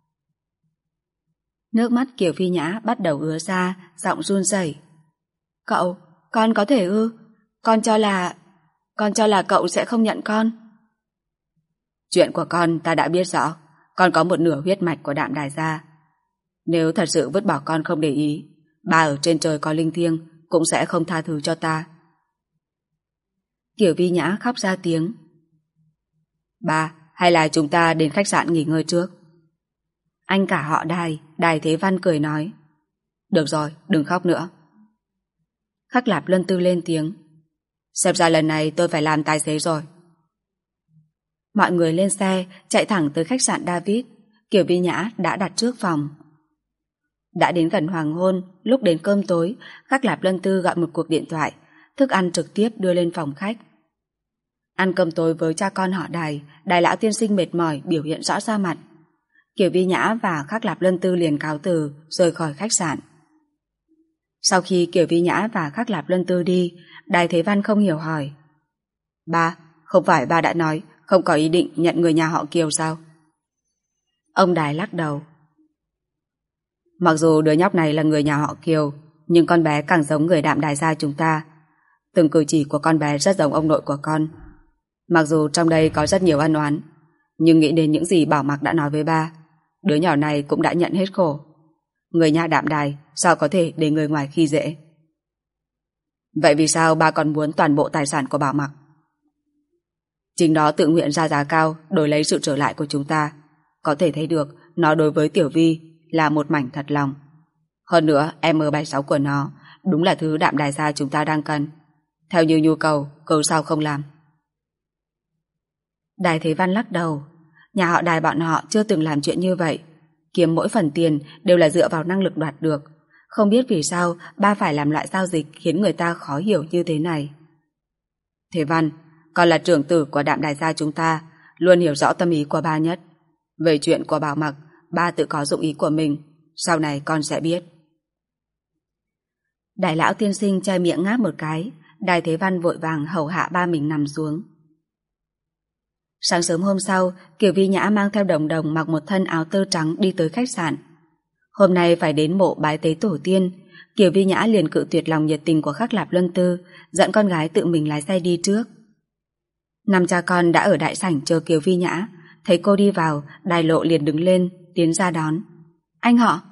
Nước mắt Kiều Vi Nhã bắt đầu ứa ra, giọng run rẩy. Cậu, con có thể ư? Con cho là cậu sẽ không nhận con. Chuyện của con ta đã biết rõ. Con có một nửa huyết mạch của Đạm Đài gia. Nếu thật sự vứt bỏ con không để ý, ba ở trên trời có linh thiêng cũng sẽ không tha thứ cho ta. Kiều Vi Nhã khóc ra tiếng. Ba, hay là chúng ta đến khách sạn nghỉ ngơi trước? Anh cả họ Đài Thế Văn cười nói. Được rồi, đừng khóc nữa. Khắc Lạp Luân Tư lên tiếng. Xem ra lần này tôi phải làm tài xế rồi. Mọi người lên xe, chạy thẳng tới khách sạn David. Kiều Vi Nhã đã đặt trước phòng. Đã đến gần hoàng hôn, lúc đến cơm tối, Khắc Lạp Luân Tư gọi một cuộc điện thoại, thức ăn trực tiếp đưa lên phòng khách. Ăn cơm tối với cha con họ Đài lão tiên sinh mệt mỏi biểu hiện rõ ra mặt. Kiều Vi Nhã và Khắc Lạp Luân Tư liền cáo từ, rời khỏi khách sạn. Sau khi Kiều Vi Nhã và Khắc Lạp Luân Tư đi, Đài Thế Văn không hiểu hỏi. Ba, không phải ba đã nói không có ý định nhận người nhà họ Kiều sao? Ông Đài lắc đầu. Mặc dù đứa nhóc này là người nhà họ Kiều, nhưng con bé càng giống người Đạm Đài gia chúng ta. Từng cử chỉ của con bé rất giống ông nội của con. Mặc dù trong đây có rất nhiều ân oán, nhưng nghĩ đến những gì Bảo Mặc đã nói với ba, đứa nhỏ này cũng đã nhận hết khổ. Người nhà Đạm Đài sao có thể để người ngoài khi dễ? Vậy vì sao ba còn muốn toàn bộ tài sản của Bảo Mặc? Chính nó tự nguyện ra giá cao đổi lấy sự trở lại của chúng ta. Có thể thấy được nó đối với Tiểu Vi là một mảnh thật lòng. Hơn nữa M76 của nó đúng là thứ Đạm Đài gia chúng ta đang cần. Theo như nhu cầu, cớ sao không làm? Đài Thế Văn lắc đầu. Nhà họ Đài bọn họ chưa từng làm chuyện như vậy. Kiếm mỗi phần tiền đều là dựa vào năng lực đoạt được. Không biết vì sao ba phải làm loại giao dịch khiến người ta khó hiểu như thế này. Thế Văn, con là trưởng tử của Đạm Đài gia chúng ta, luôn hiểu rõ tâm ý của ba nhất. Về chuyện của Bảo Mặc, ba tự có dụng ý của mình, sau này con sẽ biết. Đại lão tiên sinh che miệng ngáp một cái, Đài Thế Văn vội vàng hầu hạ ba mình nằm xuống. Sáng sớm hôm sau, Kiều Vi Nhã mang theo Đồng Đồng mặc một thân áo tơ trắng đi tới khách sạn. Hôm nay phải đến mộ bái tế tổ tiên, Kiều Vi Nhã liền cự tuyệt lòng nhiệt tình của Khắc Lạp Luân Tư, dẫn con gái tự mình lái xe đi trước. Năm cha con đã ở đại sảnh chờ Kiều Vi Nhã, thấy cô đi vào, Đài Lộ liền đứng lên, tiến ra đón. Anh họ?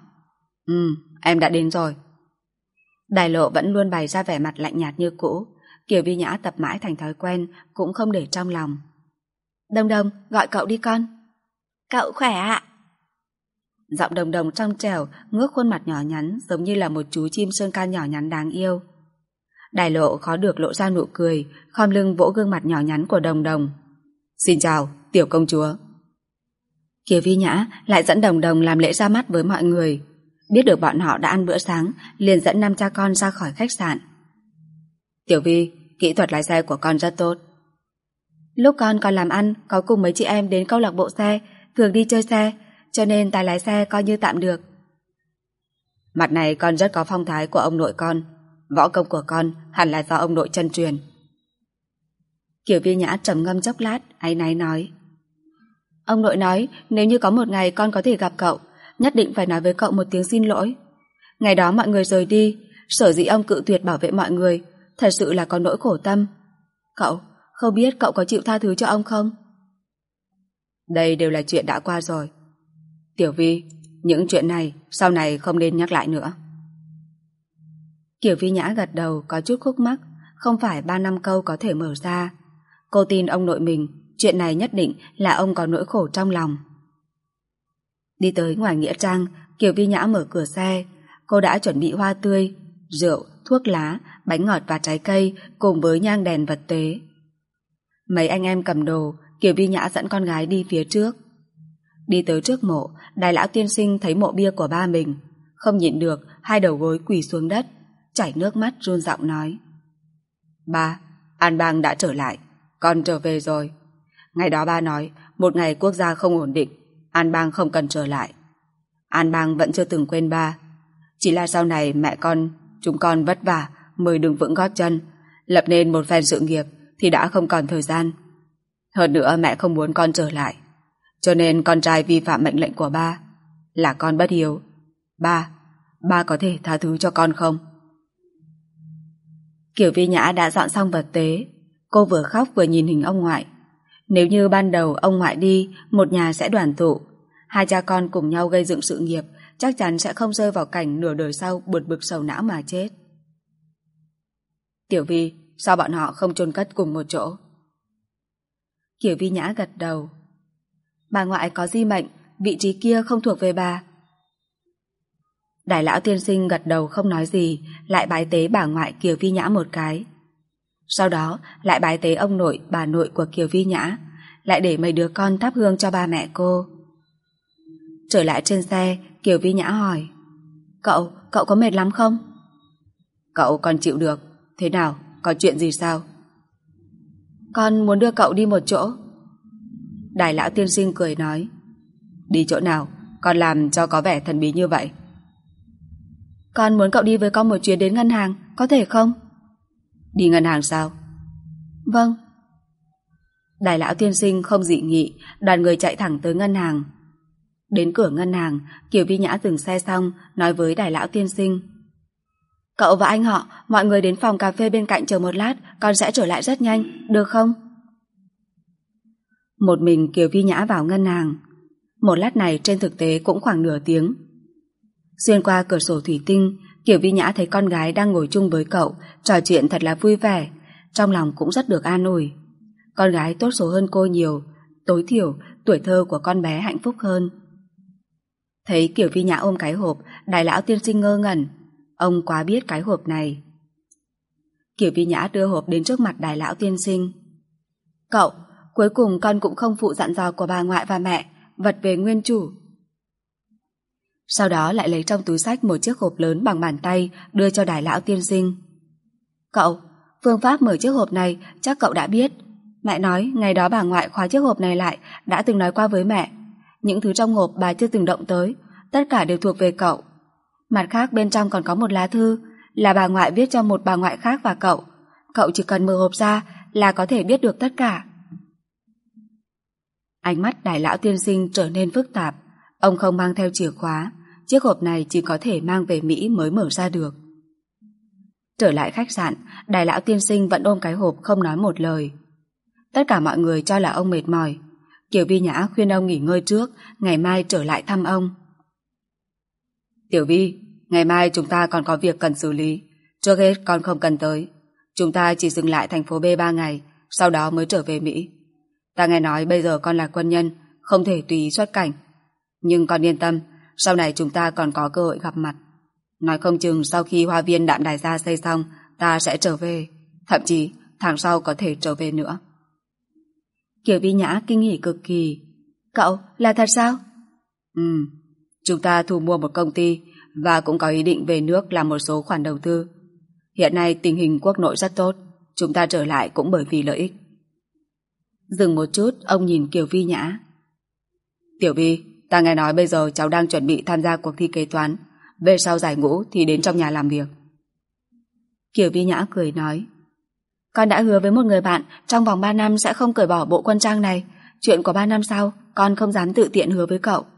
Em đã đến rồi. Đài Lộ vẫn luôn bày ra vẻ mặt lạnh nhạt như cũ, Kiều Vi Nhã tập mãi thành thói quen, cũng không để trong lòng. Đồng Đồng, gọi cậu đi con. Cậu khỏe ạ? Giọng Đồng Đồng trong trẻo, ngước khuôn mặt nhỏ nhắn giống như là một chú chim sơn ca nhỏ nhắn đáng yêu. Đài Lộ khó được lộ ra nụ cười, khom lưng vỗ gương mặt nhỏ nhắn của Đồng Đồng. Xin chào, tiểu công chúa. Kiều Vi Nhã lại dẫn Đồng Đồng làm lễ ra mắt với mọi người. Biết được bọn họ đã ăn bữa sáng, liền dẫn năm cha con ra khỏi khách sạn. Tiểu Vi, kỹ thuật lái xe của con rất tốt. Lúc con còn làm ăn, có cùng mấy chị em đến câu lạc bộ xe, thường đi chơi xe, cho nên tài lái xe coi như tạm được. Mặt này con rất có phong thái của ông nội con, võ công của con hẳn là do ông nội chân truyền. Kiều Vi Nhã trầm ngâm chốc lát, áy náy nói. Ông nội nói nếu như có một ngày con có thể gặp cậu, nhất định phải nói với cậu một tiếng xin lỗi. Ngày đó mọi người rời đi, sở dĩ ông cự tuyệt bảo vệ mọi người, thật sự là có nỗi khổ tâm. Cậu, không biết cậu có chịu tha thứ cho ông không? Đây đều là chuyện đã qua rồi. Tiểu Vi, những chuyện này sau này không nên nhắc lại nữa. Kiều Vi Nhã gật đầu có chút khúc mắc, không phải 3 năm câu có thể mở ra. Cô tin ông nội mình, chuyện này nhất định là ông có nỗi khổ trong lòng. Đi tới ngoài nghĩa trang, Kiều Vi Nhã mở cửa xe. Cô đã chuẩn bị hoa tươi, rượu, thuốc lá, bánh ngọt và trái cây cùng với nhang đèn vật tế. Mấy anh em cầm đồ, Kiều Vi Nhã dẫn con gái đi phía trước. Đi tới trước mộ, Đài lão tiên sinh thấy mộ bia của ba mình, không nhịn được, hai đầu gối quỳ xuống đất, chảy nước mắt run giọng nói: Ba, An Bang đã trở lại, con trở về rồi. Ngày đó ba nói, một ngày quốc gia không ổn định, An Bang không cần trở lại. An Bang vẫn chưa từng quên ba. Chỉ là sau này mẹ con, chúng con vất vả mới đứng vững gót chân, lập nên một phen sự nghiệp thì đã không còn thời gian. Hơn nữa mẹ không muốn con trở lại, cho nên con trai vi phạm mệnh lệnh của ba, là con bất hiếu. Ba có thể tha thứ cho con không? Kiều Vi Nhã đã dọn xong vật tế, cô vừa khóc vừa nhìn hình ông ngoại. Nếu như ban đầu ông ngoại đi, một nhà sẽ đoàn tụ, hai cha con cùng nhau gây dựng sự nghiệp, chắc chắn sẽ không rơi vào cảnh nửa đời sau buồn bực sầu não mà chết. Tiểu Vi, sao bọn họ không chôn cất cùng một chỗ? Kiều Vi Nhã gật đầu. Bà ngoại có di mệnh, vị trí kia không thuộc về bà. Đại lão tiên sinh gật đầu không nói gì, lại bái tế bà ngoại Kiều Vi Nhã một cái. Sau đó lại bái tế ông nội, bà nội của Kiều Vi Nhã, lại để mấy đứa con thắp hương cho ba mẹ cô. Trở lại trên xe, Kiều Vi Nhã hỏi: Cậu có mệt lắm không? Cậu còn chịu được. Thế nào, có chuyện gì sao? Con muốn đưa cậu đi một chỗ. Đại lão tiên sinh cười nói: Đi chỗ nào? Con làm cho có vẻ thần bí như vậy. Con muốn cậu đi với con một chuyến đến ngân hàng, có thể không? Đi ngân hàng sao? Vâng. Đại lão tiên sinh không dị nghị, đoàn người chạy thẳng tới ngân hàng. Đến cửa ngân hàng, Kiều Vi Nhã dừng xe xong, nói với đại lão tiên sinh: Cậu và anh họ, mọi người đến phòng cà phê bên cạnh chờ một lát, con sẽ trở lại rất nhanh, được không? Một mình Kiều Vi Nhã vào ngân hàng. Một lát này trên thực tế cũng khoảng nửa tiếng. Xuyên qua cửa sổ thủy tinh, Kiều Vi Nhã thấy con gái đang ngồi chung với cậu, trò chuyện thật là vui vẻ, trong lòng cũng rất được an ủi. Con gái tốt số hơn cô nhiều, tối thiểu tuổi thơ của con bé hạnh phúc hơn. Thấy Kiều Vi Nhã ôm cái hộp, đại lão tiên sinh ngơ ngẩn. Ông quá biết cái hộp này. Kiều Vi Nhã đưa hộp đến trước mặt đại lão tiên sinh. Cậu, cuối cùng con cũng không phụ dặn dò của bà ngoại và mẹ, vật về nguyên chủ. Sau đó lại lấy trong túi xách một chiếc hộp lớn bằng bàn tay đưa cho đại lão tiên sinh. Cậu, phương pháp mở chiếc hộp này chắc cậu đã biết. Mẹ nói ngày đó bà ngoại khóa chiếc hộp này lại đã từng nói qua với mẹ. Những thứ trong hộp bà chưa từng động tới, tất cả đều thuộc về cậu. Mặt khác bên trong còn có một lá thư, là bà ngoại viết cho một bà ngoại khác và cậu. Cậu chỉ cần mở hộp ra là có thể biết được tất cả. Ánh mắt đại lão tiên sinh trở nên phức tạp. Ông không mang theo chìa khóa, chiếc hộp này chỉ có thể mang về Mỹ mới mở ra được. Trở lại khách sạn, đại lão tiên sinh vẫn ôm cái hộp không nói một lời. Tất cả mọi người cho là ông mệt mỏi. Kiều Vi Nhã khuyên ông nghỉ ngơi trước, ngày mai trở lại thăm ông. Tiểu Vi, ngày mai chúng ta còn có việc cần xử lý. Trước hết con không cần tới. Chúng ta chỉ dừng lại thành phố B 3 ngày, sau đó mới trở về Mỹ. Ta nghe nói bây giờ con là quân nhân, không thể tùy ý xuất cảnh. Nhưng con yên tâm, sau này chúng ta còn có cơ hội gặp mặt. Nói không chừng sau khi hoa viên Đạm Đài Gia xây xong, ta sẽ trở về. Thậm chí tháng sau có thể trở về nữa. Kiều Vi Nhã kinh hỉ cực kỳ. Cậu, là thật sao? Chúng ta thu mua một công ty và cũng có ý định về nước làm một số khoản đầu tư. Hiện nay tình hình quốc nội rất tốt, chúng ta trở lại cũng bởi vì lợi ích. Dừng một chút, ông nhìn Kiều Vi Nhã. Tiểu Vi, ta nghe nói bây giờ cháu đang chuẩn bị tham gia cuộc thi kế toán, về sau giải ngũ thì đến trong nhà làm việc. Kiều Vi Nhã cười nói: Con đã hứa với một người bạn trong vòng 3 năm sẽ không cởi bỏ bộ quân trang này. Chuyện của 3 năm sau, con không dám tự tiện hứa với cậu.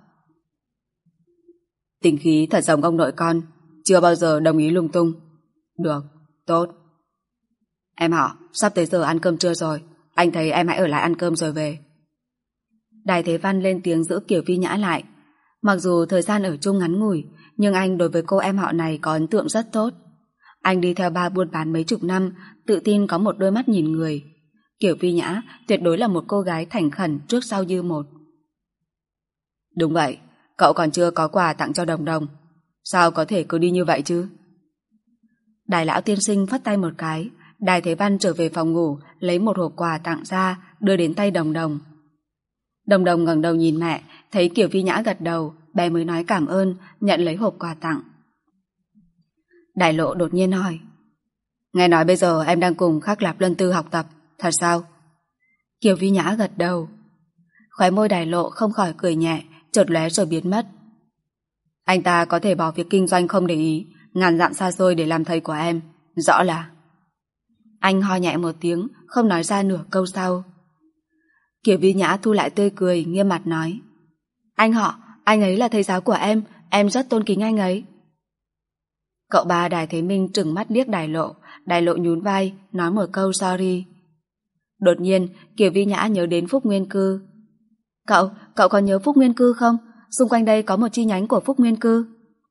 Tính khí thật giống ông nội con, chưa bao giờ đồng ý lung tung. Được, tốt. Em họ, sắp tới giờ ăn cơm trưa rồi, anh thấy em hãy ở lại ăn cơm rồi về. Đài Thế Văn lên tiếng giữ Kiều Vi Nhã lại. Mặc dù thời gian ở chung ngắn ngủi, nhưng anh đối với cô em họ này có ấn tượng rất tốt. Anh đi theo ba buôn bán mấy chục năm, tự tin có một đôi mắt nhìn người. Kiều Vi Nhã tuyệt đối là một cô gái thành khẩn trước sau như một. Đúng vậy, cậu còn chưa có quà tặng cho Đồng Đồng. Sao có thể cứ đi như vậy chứ? Đài lão tiên sinh phất tay một cái, Đài Thế Văn trở về phòng ngủ, lấy một hộp quà tặng ra, đưa đến tay Đồng Đồng. Đồng Đồng ngẩng đầu nhìn mẹ, thấy Kiều Vi Nhã gật đầu, bé mới nói cảm ơn, nhận lấy hộp quà tặng. Đại Lộ đột nhiên hỏi, nghe nói bây giờ em đang cùng Khắc Lạp Luân Tư học tập, thật sao? Kiều Vi Nhã gật đầu. Khóe môi Đại Lộ không khỏi cười nhẹ, chợt lóe rồi biến mất. Anh ta có thể bỏ việc kinh doanh không để ý, ngàn dặm xa xôi để làm thầy của em, rõ là... Anh ho nhẹ một tiếng, không nói ra nửa câu sau. Kiều Vi Nhã thu lại tươi cười, nghiêm mặt nói, anh ấy là thầy giáo của em rất tôn kính anh ấy. Cậu ba Đài Thế Minh trừng mắt liếc Đại Lộ nhún vai, nói một câu sorry. Đột nhiên, Kiều Vi Nhã nhớ đến Phúc Nguyên Cư. Cậu có nhớ Phúc Nguyên Cư không? Xung quanh đây có một chi nhánh của Phúc Nguyên Cư.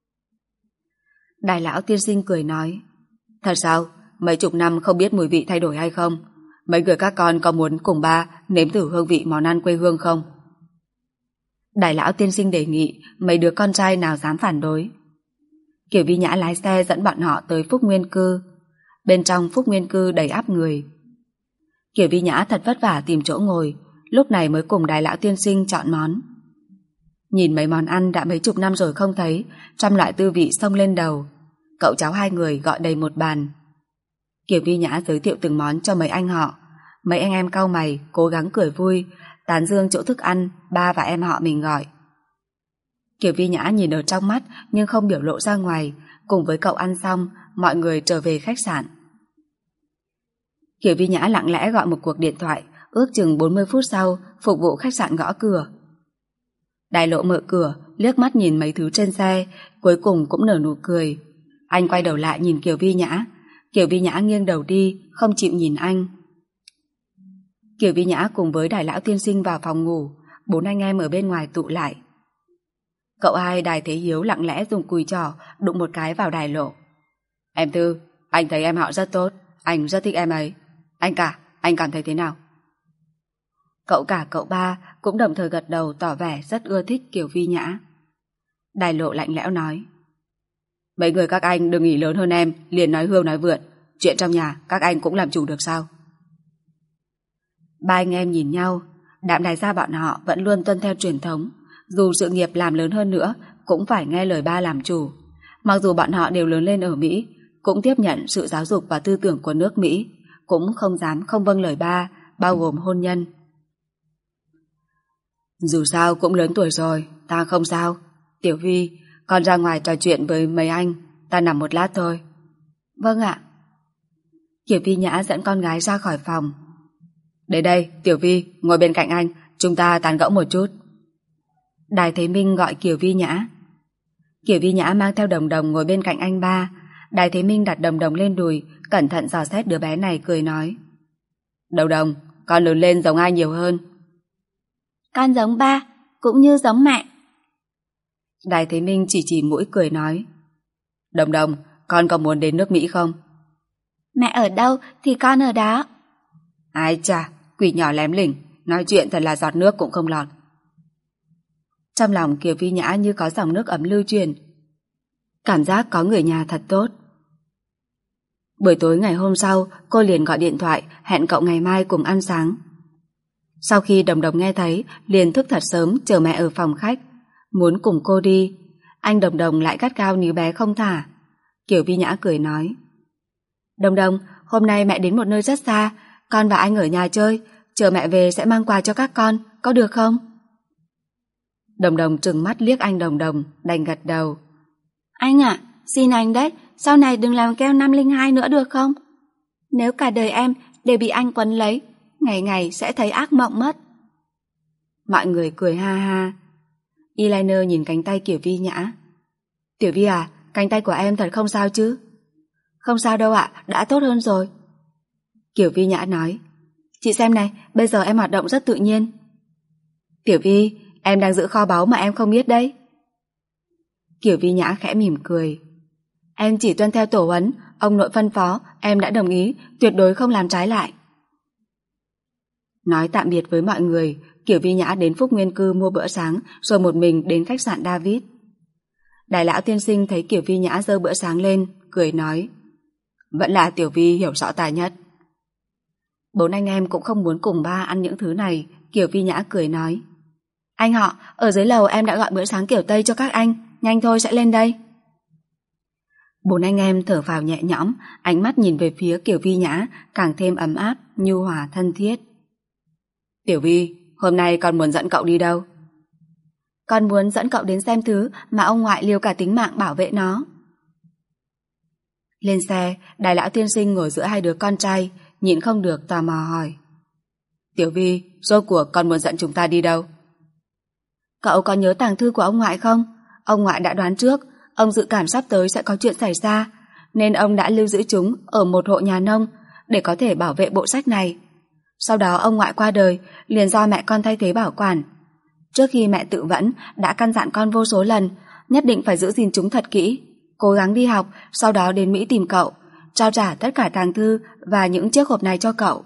Đại lão tiên sinh cười nói, thật sao? Mấy chục năm không biết mùi vị thay đổi hay không? Mấy người các con có muốn cùng ba nếm thử hương vị món ăn quê hương không? Đại lão tiên sinh đề nghị, mấy đứa con trai nào dám phản đối. Kiều Vi Nhã lái xe dẫn bọn họ tới Phúc Nguyên Cư. Bên trong Phúc Nguyên Cư đầy ắp người. Kiều Vi Nhã thật vất vả tìm chỗ ngồi, lúc này mới cùng Đại lão tiên sinh chọn món. Nhìn mấy món ăn đã mấy chục năm rồi không thấy, trăm loại tư vị xông lên đầu. Cậu cháu hai người gọi đầy một bàn. Kiều Vi Nhã giới thiệu từng món cho mấy anh họ. Mấy anh em cau mày, cố gắng cười vui, tán dương chỗ thức ăn ba và em họ mình gọi. Kiều Vi Nhã nhìn ở trong mắt nhưng không biểu lộ ra ngoài. Cùng với cậu ăn xong, mọi người trở về khách sạn. Kiều Vi Nhã lặng lẽ gọi một cuộc điện thoại. Ước chừng 40 phút sau, phục vụ khách sạn gõ cửa. Đại Lộ mở cửa, liếc mắt nhìn mấy thứ trên xe, cuối cùng cũng nở nụ cười. Anh quay đầu lại nhìn Kiều Vi Nhã. Kiều Vi Nhã nghiêng đầu đi, không chịu nhìn anh. Kiều Vi Nhã cùng với Đại lão tiên sinh vào phòng ngủ, bốn anh em ở bên ngoài tụ lại. Cậu hai Đài Thế Hiếu lặng lẽ dùng cùi trỏ đụng một cái vào Đại Lộ. Em Tư, anh thấy em họ rất tốt, anh rất thích em ấy. Anh cảm thấy thế nào? Cậu cả cậu ba cũng đồng thời gật đầu tỏ vẻ rất ưa thích Kiều Vi Nhã. Đại Lộ lạnh lẽo nói, mấy người các anh đừng nghĩ lớn hơn em, liền nói hươu nói vượn. Chuyện trong nhà các anh cũng làm chủ được sao? Ba anh em nhìn nhau. Đạm Đài gia bọn họ vẫn luôn tuân theo truyền thống, dù sự nghiệp làm lớn hơn nữa cũng phải nghe lời ba làm chủ. Mặc dù bọn họ đều lớn lên ở Mỹ, cũng tiếp nhận sự giáo dục và tư tưởng của nước Mỹ, cũng không dám không vâng lời ba, bao gồm hôn nhân. Dù sao cũng lớn tuổi rồi, ta không sao. Tiểu Vi, con ra ngoài trò chuyện với mấy anh, ta nằm một lát thôi. Vâng ạ. Kiều Vi Nhã dẫn con gái ra khỏi phòng. Đến đây, Tiểu Vi, ngồi bên cạnh anh, chúng ta tán gẫu một chút. Đài Thế Minh gọi Kiều Vi Nhã. Kiều Vi Nhã mang theo Đồng Đồng ngồi bên cạnh anh ba. Đài Thế Minh đặt Đồng Đồng lên đùi, cẩn thận dò xét đứa bé này, cười nói, Đồng Đồng, con lớn lên giống ai nhiều hơn? Con giống ba, cũng như giống mẹ. Đài Thế Minh chỉ mũi cười nói, Đồng Đồng, con có muốn đến nước Mỹ không? Mẹ ở đâu thì con ở đó. Ai chà, quỷ nhỏ lém lỉnh, nói chuyện thật là giọt nước cũng không lọt. Trong lòng Kiều Vi Nhã như có dòng nước ấm lưu truyền. Cảm giác có người nhà thật tốt. Buổi tối ngày hôm sau, cô liền gọi điện thoại hẹn cậu ngày mai cùng ăn sáng. Sau khi Đồng Đồng nghe thấy, liền thức thật sớm chờ mẹ ở phòng khách, muốn cùng cô đi. Anh Đồng Đồng lại gắt gao níu bé không thả. Kiều Vi Nhã cười nói, Đồng Đồng, hôm nay mẹ đến một nơi rất xa, con và anh ở nhà chơi, chờ mẹ về sẽ mang quà cho các con, có được không? Đồng Đồng trừng mắt liếc anh Đồng Đồng, đành gật đầu. Anh ạ, xin anh đấy, sau này đừng làm keo 502 nữa được không? Nếu cả đời em đều bị anh quấn lấy, ngày ngày sẽ thấy ác mộng mất. Mọi người cười ha ha. Eyeliner nhìn cánh tay Kiều Vi Nhã. Tiểu Vi à, cánh tay của em thật không sao chứ? Không sao đâu ạ, đã tốt hơn rồi. Kiều Vi Nhã nói, chị xem này, bây giờ em hoạt động rất tự nhiên. Tiểu Vi, em đang giữ kho báu mà em không biết đấy. Kiều Vi Nhã khẽ mỉm cười. Em chỉ tuân theo tổ huấn, ông nội phân phó, em đã đồng ý, tuyệt đối không làm trái lại. Nói tạm biệt với mọi người, Kiều Vi Nhã đến Phúc Nguyên Cư mua bữa sáng, rồi một mình đến khách sạn David. Đại lão tiên sinh thấy Kiều Vi Nhã giơ bữa sáng lên, cười nói, vẫn là Tiểu Vi hiểu rõ ta nhất. Bốn anh em cũng không muốn cùng ba ăn những thứ này. Kiều Vi Nhã cười nói, Anh họ, ở dưới lầu em đã gọi bữa sáng kiểu Tây cho các anh, nhanh thôi sẽ lên đây. Bốn anh em thở phào nhẹ nhõm, ánh mắt nhìn về phía Kiều Vi Nhã càng thêm ấm áp, nhu hòa thân thiết. Tiểu Vi, hôm nay con muốn dẫn cậu đi đâu? Con muốn dẫn cậu đến xem thứ mà ông ngoại liều cả tính mạng bảo vệ nó. Lên xe, Đài lão tiên sinh ngồi giữa hai đứa con trai, nhịn không được tò mò hỏi. Tiểu Vi, rốt cuộc con muốn dẫn chúng ta đi đâu? Cậu có nhớ tàng thư của ông ngoại không? Ông ngoại đã đoán trước, ông dự cảm sắp tới sẽ có chuyện xảy ra, nên ông đã lưu giữ chúng ở một hộ nhà nông để có thể bảo vệ bộ sách này. Sau đó ông ngoại qua đời, liền do mẹ con thay thế bảo quản. Trước khi mẹ tự vẫn, đã căn dặn con vô số lần, nhất định phải giữ gìn chúng thật kỹ, cố gắng đi học, sau đó đến Mỹ tìm cậu, trao trả tất cả tàng thư và những chiếc hộp này cho cậu.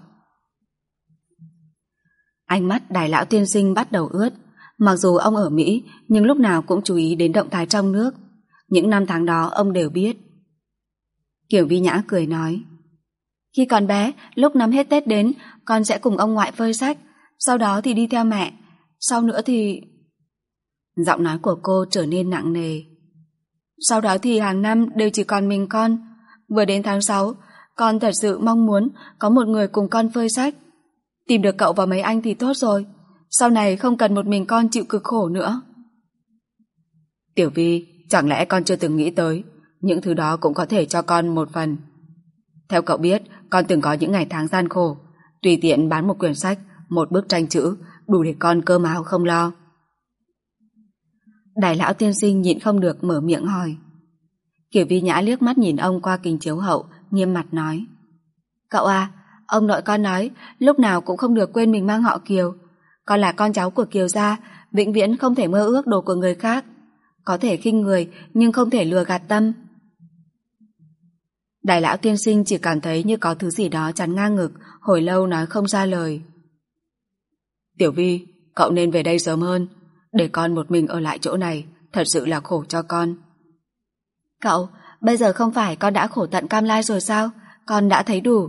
Ánh mắt Đài lão tiên sinh bắt đầu ướt. Mặc dù ông ở Mỹ, nhưng lúc nào cũng chú ý đến động thái trong nước. Những năm tháng đó ông đều biết. Kiều Vi Nhã cười nói, khi còn bé, lúc năm hết Tết đến, con sẽ cùng ông ngoại phơi sách, sau đó thì đi theo mẹ, sau nữa thì... Giọng nói của cô trở nên nặng nề. Sau đó thì hàng năm đều chỉ còn mình con. Vừa đến tháng 6, con thật sự mong muốn có một người cùng con phơi sách. Tìm được cậu và mấy anh thì tốt rồi, sau này không cần một mình con chịu cực khổ nữa. Tiểu Vi, chẳng lẽ con chưa từng nghĩ tới những thứ đó cũng có thể cho con một phần? Theo cậu biết, con từng có những ngày tháng gian khổ, tùy tiện bán một quyển sách, một bức tranh chữ, đủ để con cơm áo không lo. Đài lão tiên sinh nhịn không được mở miệng hỏi. Kiều Vi Nhã liếc mắt nhìn ông qua kính chiếu hậu, nghiêm mặt nói, cậu à, ông nội con nói lúc nào cũng không được quên mình mang họ Kiều. Con là con cháu của Kiều gia, vĩnh viễn không thể mơ ước đồ của người khác. Có thể khinh người nhưng không thể lừa gạt tâm. Đài lão tiên sinh chỉ cảm thấy như có thứ gì đó chắn ngang ngực, hồi lâu nói không ra lời. Tiểu Vi, cậu nên về đây sớm hơn, để con một mình ở lại chỗ này thật sự là khổ cho con. Cậu, bây giờ không phải con đã khổ tận cam lai rồi sao? Con đã thấy đủ.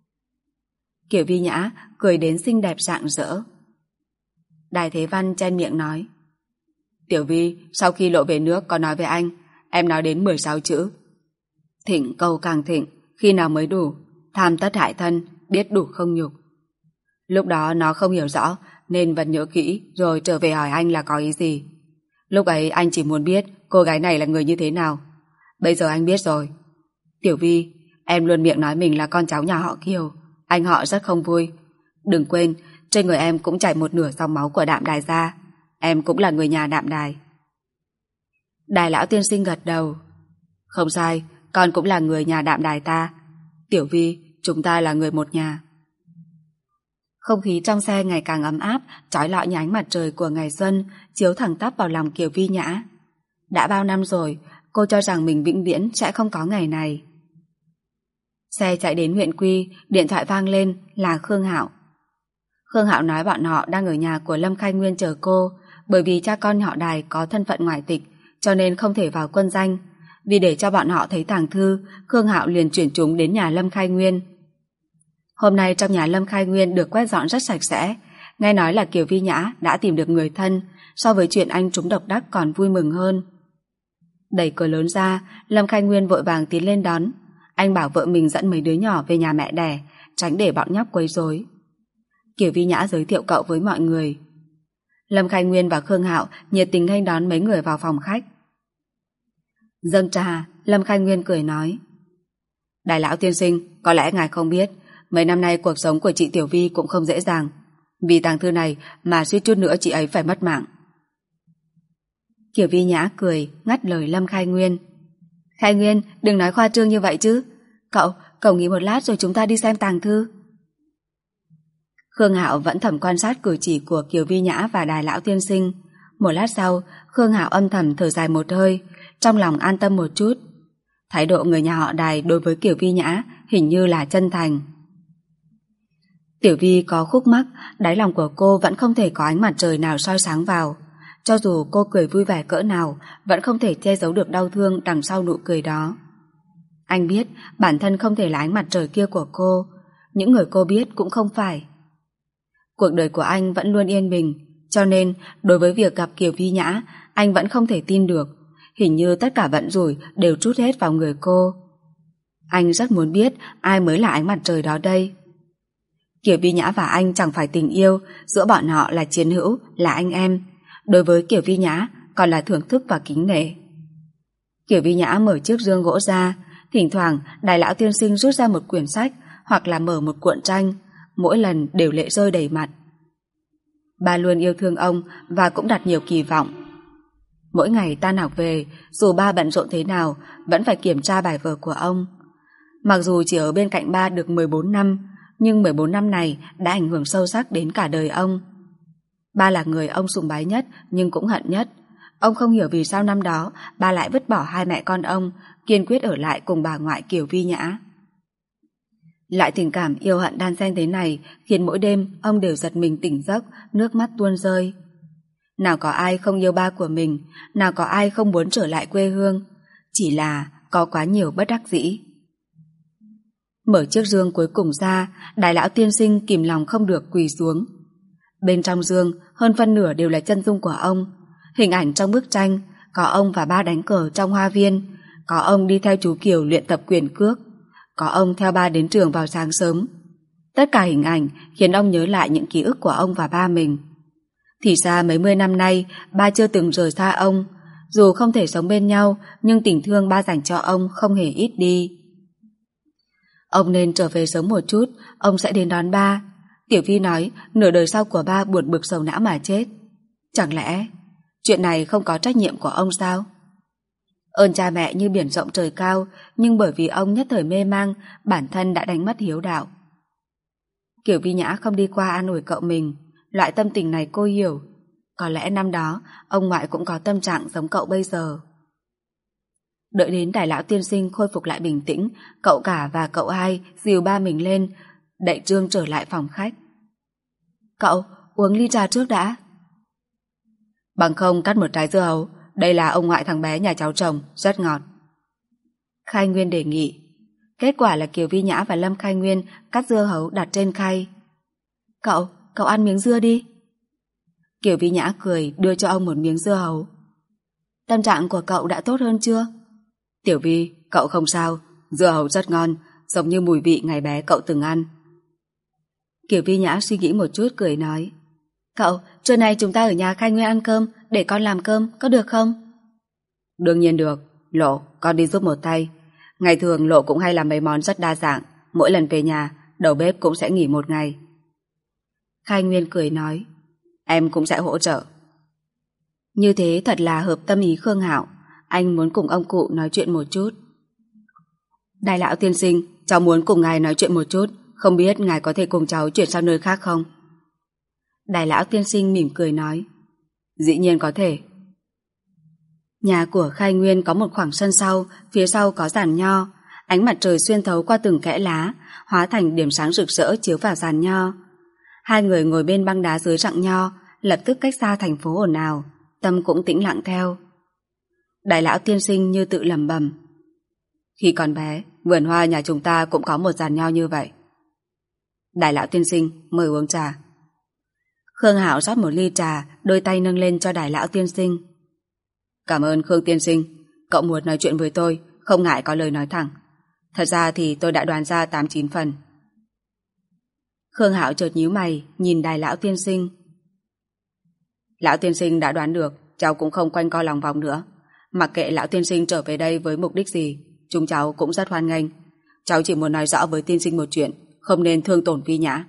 Kiều Vi Nhã cười đến xinh đẹp rạng rỡ. Đài Thế Văn chen miệng nói, Tiểu Vi, sau khi lộ về nước có nói với anh, em nói đến 16 chữ. Thịnh cầu càng thịnh, khi nào mới đủ, tham tất hại thân, biết đủ không nhục. Lúc đó nó không hiểu rõ, nên vẫn nhớ kỹ, rồi trở về hỏi anh là có ý gì. Lúc ấy anh chỉ muốn biết cô gái này là người như thế nào. Bây giờ anh biết rồi. Tiểu Vi, em luôn miệng nói mình là con cháu nhà họ Kiều, anh họ rất không vui. Đừng quên, trên người em cũng chảy một nửa dòng máu của Đạm Đài gia. Em cũng là người nhà Đạm Đài. Đài lão tiên sinh gật đầu. Không sai, con cũng là người nhà Đạm Đài ta. Tiểu Vi, chúng ta là người một nhà. Không khí trong xe ngày càng ấm áp, chói lọi như ánh mặt trời của ngày xuân, chiếu thẳng tắp vào lòng Kiều Vi Nhã. Đã bao năm rồi, cô cho rằng mình vĩnh viễn sẽ không có ngày này. Xe chạy đến huyện Quy, điện thoại vang lên là Khương Hạo. Khương Hạo nói bọn họ đang ở nhà của Lâm Khai Nguyên chờ cô, bởi vì cha con họ Đài có thân phận ngoại tịch, cho nên không thể vào quân danh. Vì để cho bọn họ thấy tàng thư, Khương Hạo liền chuyển chúng đến nhà Lâm Khai Nguyên. Hôm nay trong nhà Lâm Khai Nguyên được quét dọn rất sạch sẽ, nghe nói là Kiều Vi Nhã đã tìm được người thân, so với chuyện anh trúng độc đắc còn vui mừng hơn. Đẩy cửa lớn ra, Lâm Khai Nguyên vội vàng tiến lên đón. Anh bảo vợ mình dẫn mấy đứa nhỏ về nhà mẹ đẻ, tránh để bọn nhóc quấy rối. Kiều Vi Nhã giới thiệu cậu với mọi người. Lâm Khai Nguyên và Khương Hạo nhiệt tình nghênh đón mấy người vào phòng khách. Dâng trà, Lâm Khai Nguyên cười nói, Đại lão tiên sinh, có lẽ ngài không biết, mấy năm nay cuộc sống của chị Tiểu Vi cũng không dễ dàng. Vì tàng thư này mà suýt chút nữa chị ấy phải mất mạng. Kiều Vi Nhã cười, ngắt lời Lâm Khai Nguyên. Khai Nguyên, đừng nói khoa trương như vậy chứ. Cậu nghỉ một lát rồi chúng ta đi xem tàng thư. Khương Hạo vẫn thầm quan sát cử chỉ của Kiều Vi Nhã và Đài lão tiên sinh. Một lát sau, Khương Hạo âm thầm thở dài một hơi, trong lòng an tâm một chút. Thái độ người nhà họ Đài đối với Kiều Vi Nhã hình như là chân thành. Tiểu Vi có khúc mắc, đáy lòng của cô vẫn không thể có ánh mặt trời nào soi sáng vào. Cho dù cô cười vui vẻ cỡ nào, vẫn không thể che giấu được đau thương đằng sau nụ cười đó. Anh biết bản thân không thể là ánh mặt trời kia của cô, những người cô biết cũng không phải. Cuộc đời của anh vẫn luôn yên bình, Cho nên, đối với việc gặp Kiều Vi Nhã, anh vẫn không thể tin được. Hình như tất cả vận rủi đều trút hết vào người cô. Anh rất muốn biết ai mới là ánh mặt trời đó đây. Kiều Vi Nhã và anh chẳng phải tình yêu, giữa bọn họ là chiến hữu, là anh em. Đối với Kiều Vi Nhã còn là thưởng thức và kính nể. Kiều Vi Nhã mở chiếc dương gỗ ra, thỉnh thoảng Đại lão tiên sinh rút ra một quyển sách hoặc là mở một cuộn tranh, mỗi lần đều lệ rơi đầy mặt. Ba luôn yêu thương ông và cũng đặt nhiều kỳ vọng. Mỗi ngày tan học về, dù ba bận rộn thế nào, vẫn phải kiểm tra bài vở của ông. Mặc dù chỉ ở bên cạnh ba được 14 năm, nhưng 14 năm này đã ảnh hưởng sâu sắc đến cả đời ông. Ba là người ông sùng bái nhất nhưng cũng hận nhất. Ông không hiểu vì sao năm đó ba lại vứt bỏ hai mẹ con ông, kiên quyết ở lại cùng bà ngoại Kiều Vi Nhã. Loại tình cảm yêu hận đan xen thế này khiến mỗi đêm ông đều giật mình tỉnh giấc, nước mắt tuôn rơi. Nào có ai không yêu ba của mình, nào có ai không muốn trở lại quê hương, chỉ là có quá nhiều bất đắc dĩ. Mở chiếc dương cuối cùng ra, Đại lão tiên sinh kìm lòng không được quỳ xuống. Bên trong dương, hơn phân nửa đều là chân dung của ông. Hình ảnh trong bức tranh, có ông và ba đánh cờ trong hoa viên, có ông đi theo chú Kiều luyện tập quyền cước, có ông theo ba đến trường vào sáng sớm. Tất cả hình ảnh khiến ông nhớ lại những ký ức của ông và ba mình. Thì ra mấy mươi năm nay, ba chưa từng rời xa ông. Dù không thể sống bên nhau, nhưng tình thương ba dành cho ông không hề ít đi. Ông nên trở về sớm một chút, ông sẽ đến đón ba. Tiểu Vi nói nửa đời sau của ba buồn bực sầu não mà chết. Chẳng lẽ chuyện này không có trách nhiệm của ông sao? Ơn cha mẹ như biển rộng trời cao, nhưng bởi vì ông nhất thời mê mang, bản thân đã đánh mất hiếu đạo. Kiều Vi Nhã không đi qua an ủi cậu mình, loại tâm tình này cô hiểu. Có lẽ năm đó ông ngoại cũng có tâm trạng giống cậu bây giờ. Đợi đến Đại lão tiên sinh khôi phục lại bình tĩnh, cậu cả và cậu hai dìu ba mình lên, đẩy Trương trở lại phòng khách. Cậu, uống ly trà trước đã. Bằng không cắt một trái dưa hấu, đây là ông ngoại thằng bé nhà cháu trồng, rất ngọt. Khai Nguyên đề nghị. Kết quả là Kiều Vi Nhã và Lâm Khai Nguyên cắt dưa hấu đặt trên khay. Cậu ăn miếng dưa đi. Kiều Vi Nhã cười đưa cho ông một miếng dưa hấu. Tâm trạng của cậu đã tốt hơn chưa? Tiểu Vi, cậu không sao, dưa hấu rất ngon, giống như mùi vị ngày bé cậu từng ăn. Kiều Vi Nhã suy nghĩ một chút cười nói. Cậu, trưa nay chúng ta ở nhà Khai Nguyên ăn cơm, để con làm cơm, có được không? Đương nhiên được, Lộ, con đi giúp một tay. Ngày thường Lộ cũng hay làm mấy món rất đa dạng, mỗi lần về nhà, đầu bếp cũng sẽ nghỉ một ngày. Khai Nguyên cười nói, em cũng sẽ hỗ trợ. Như thế thật là hợp tâm ý Khương Hạo, anh muốn cùng ông cụ nói chuyện một chút. Đại lão tiên sinh, cháu muốn cùng ngài nói chuyện một chút, không biết ngài có thể cùng cháu chuyển sang nơi khác không? Đại lão tiên sinh mỉm cười nói, dĩ nhiên có thể. Nhà của Khai Nguyên có một khoảng sân sau, phía sau có giàn nho, ánh mặt trời xuyên thấu qua từng kẽ lá, hóa thành điểm sáng rực rỡ chiếu vào giàn nho. Hai người ngồi bên băng đá dưới rặng nho, lập tức cách xa thành phố ồn ào, tâm cũng tĩnh lặng theo. Đại lão tiên sinh như tự lẩm bẩm, khi còn bé, vườn hoa nhà chúng ta cũng có một giàn nho như vậy. Đại lão tiên sinh, mời uống trà. Khương Hạo rót một ly trà, đôi tay nâng lên cho đại lão tiên sinh. Cảm ơn Khương tiên sinh, cậu muốn nói chuyện với tôi, không ngại có lời nói thẳng. Thật ra thì tôi đã đoán ra 8-9 phần. Khương Hạo chợt nhíu mày, nhìn đại lão tiên sinh. Lão tiên sinh đã đoán được, cháu cũng không quanh co lòng vòng nữa. Mặc kệ lão tiên sinh trở về đây với mục đích gì, chúng cháu cũng rất hoan nghênh. Cháu chỉ muốn nói rõ với tiên sinh một chuyện, không nên thương tổn Vi Nhã.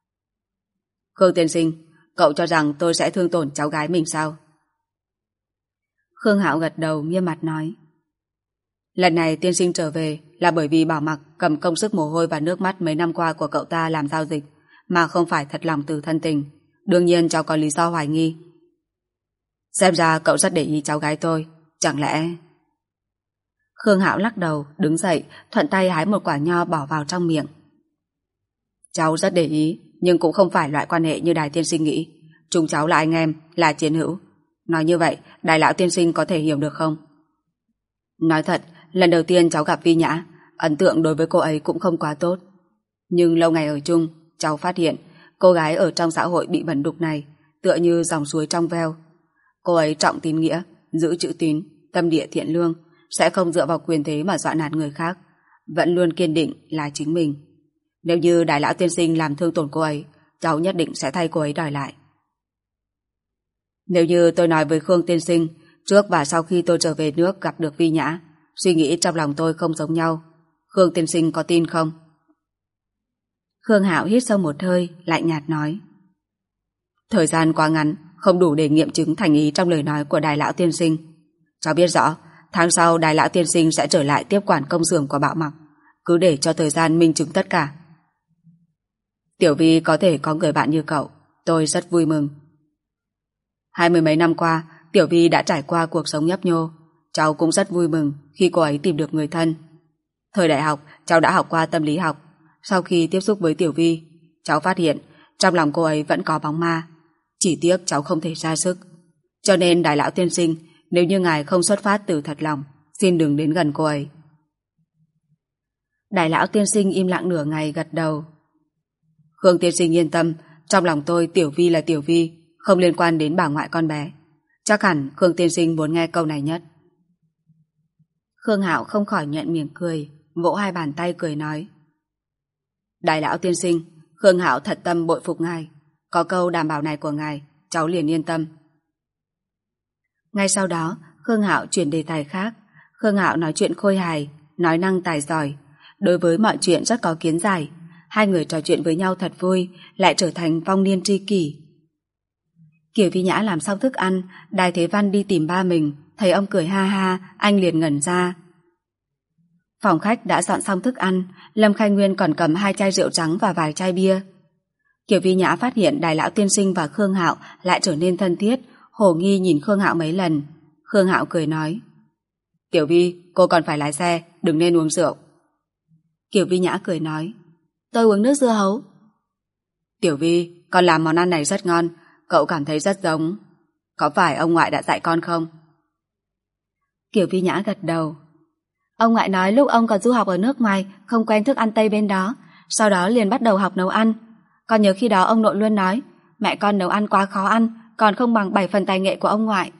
Khương tiên sinh, cậu cho rằng tôi sẽ thương tổn cháu gái mình sao? Khương Hạo gật đầu nghiêm mặt nói. Lần này tiên sinh trở về là bởi vì Bảo Mặc cầm công sức mồ hôi và nước mắt mấy năm qua của cậu ta làm giao dịch, mà không phải thật lòng từ thân tình. Đương nhiên cháu có lý do hoài nghi. Xem ra cậu rất để ý cháu gái tôi, chẳng lẽ... Khương Hạo lắc đầu, đứng dậy, thuận tay hái một quả nho bỏ vào trong miệng. Cháu rất để ý, nhưng cũng không phải loại quan hệ như Đài tiên sinh nghĩ. Chúng cháu là anh em, là chiến hữu. Nói như vậy, Đại lão tiên sinh có thể hiểu được không? Nói thật, lần đầu tiên cháu gặp Vi Nhã, ấn tượng đối với cô ấy cũng không quá tốt. Nhưng lâu ngày ở chung, cháu phát hiện cô gái ở trong xã hội bị bẩn đục này tựa như dòng suối trong veo. Cô ấy trọng tín nghĩa, giữ chữ tín, tâm địa thiện lương, sẽ không dựa vào quyền thế mà dọa nạt người khác, vẫn luôn kiên định là chính mình. Nếu như Đại lão tiên sinh làm thương tổn cô ấy, cháu nhất định sẽ thay cô ấy đòi lại. Nếu như tôi nói với Khương tiên sinh, trước và sau khi tôi trở về nước gặp được Vi Nhã, suy nghĩ trong lòng tôi không giống nhau, Khương tiên sinh có tin không? Khương Hạo hít sâu một hơi, lạnh nhạt nói. Thời gian quá ngắn, không đủ để nghiệm chứng thành ý trong lời nói của Đại lão tiên sinh. Cháu biết rõ, tháng sau Đại lão tiên sinh sẽ trở lại tiếp quản công xưởng của Bảo Mặc, cứ để cho thời gian minh chứng tất cả. Tiểu Vi có thể có người bạn như cậu, tôi rất vui mừng. 20 mấy năm qua, Tiểu Vi đã trải qua cuộc sống nhấp nhô, cháu cũng rất vui mừng khi cô ấy tìm được người thân. Thời đại học, cháu đã học qua tâm lý học. Sau khi tiếp xúc với Tiểu Vi, cháu phát hiện trong lòng cô ấy vẫn có bóng ma. Chỉ tiếc cháu không thể ra sức. Cho nên Đại lão tiên sinh, nếu như ngài không xuất phát từ thật lòng, xin đừng đến gần cô ấy. Đại lão tiên sinh im lặng nửa ngày gật đầu. Khương tiên sinh yên tâm, trong lòng tôi Tiểu Vi là Tiểu Vi, không liên quan đến bà ngoại con bé. Chắc hẳn Khương tiên sinh muốn nghe câu này nhất. Khương Hạo không khỏi nhoẻn miệng cười, vỗ hai bàn tay cười nói. Đại lão tiên sinh, Khương Hạo thật tâm bội phục ngài. Có câu đảm bảo này của ngài, cháu liền yên tâm. Ngay sau đó, Khương Hạo chuyển đề tài khác. Khương Hạo nói chuyện khôi hài, nói năng tài giỏi, đối với mọi chuyện rất có kiến giải. Hai người trò chuyện với nhau thật vui, lại trở thành vong niên tri kỷ. Kiều Vi Nhã làm xong thức ăn, Đài Thế Văn đi tìm ba mình, thấy ông cười ha ha, anh liền ngẩn ra. Phòng khách đã dọn xong thức ăn, Lâm Khai Nguyên còn cầm 2 chai rượu trắng và vài chai bia. Kiều Vi Nhã phát hiện Đại lão tiên sinh và Khương Hạo lại trở nên thân thiết, hồ nghi nhìn Khương Hạo mấy lần. Khương Hạo cười nói. Tiểu Vi, cô còn phải lái xe, đừng nên uống rượu. Kiều Vi Nhã cười nói. Tôi uống nước dưa hấu. Tiểu Vi, con làm món ăn này rất ngon, cậu cảm thấy rất giống. Có phải ông ngoại đã dạy con không? Kiều Vi Nhã gật đầu. Ông ngoại nói lúc ông còn du học ở nước ngoài, không quen thức ăn Tây bên đó, sau đó liền bắt đầu học nấu ăn. Con nhớ khi đó ông nội luôn nói, mẹ con nấu ăn quá khó ăn, còn không bằng 7 phần tài nghệ của ông ngoại.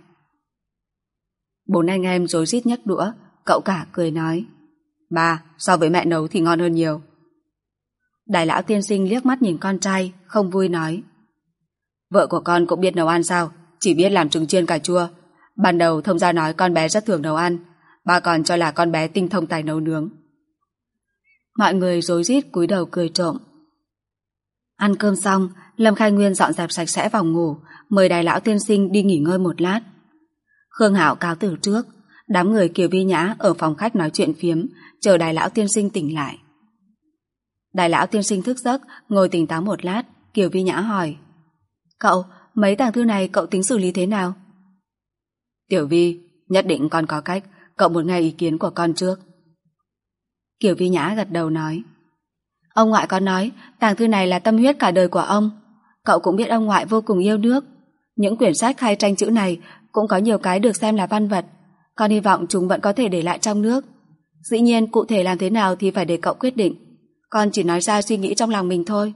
4 anh em rối rít nhấc đũa, cậu cả cười nói. Ba, so với mẹ nấu thì ngon hơn nhiều. Đại lão tiên sinh liếc mắt nhìn con trai, không vui nói. Vợ của con cũng biết nấu ăn sao, chỉ biết làm trứng chiên cà chua. Ban đầu thông gia nói con bé rất thường nấu ăn, ba còn cho là con bé tinh thông tài nấu nướng. Mọi người rối rít cúi đầu cười trộm. Ăn cơm xong, Lâm Khai Nguyên dọn dẹp sạch sẽ phòng ngủ, mời Đại lão tiên sinh đi nghỉ ngơi một lát. Khương Hạo cáo từ trước, đám người Kiều Vi Nhã ở phòng khách nói chuyện phiếm, chờ Đại lão tiên sinh tỉnh lại. Đại lão tiên sinh thức giấc, ngồi tỉnh táo một lát, Kiều Vi Nhã hỏi. Cậu, mấy tàng thư này cậu tính xử lý thế nào? Tiểu Vi, nhất định con có cách, cậu muốn nghe ý kiến của con trước. Kiều Vi Nhã gật đầu nói. Ông ngoại có nói, tàng thư này là tâm huyết cả đời của ông. Cậu cũng biết ông ngoại vô cùng yêu nước. Những quyển sách hay tranh chữ này cũng có nhiều cái được xem là văn vật. Con hy vọng chúng vẫn có thể để lại trong nước. Dĩ nhiên cụ thể làm thế nào thì phải để cậu quyết định. Con chỉ nói ra suy nghĩ trong lòng mình thôi.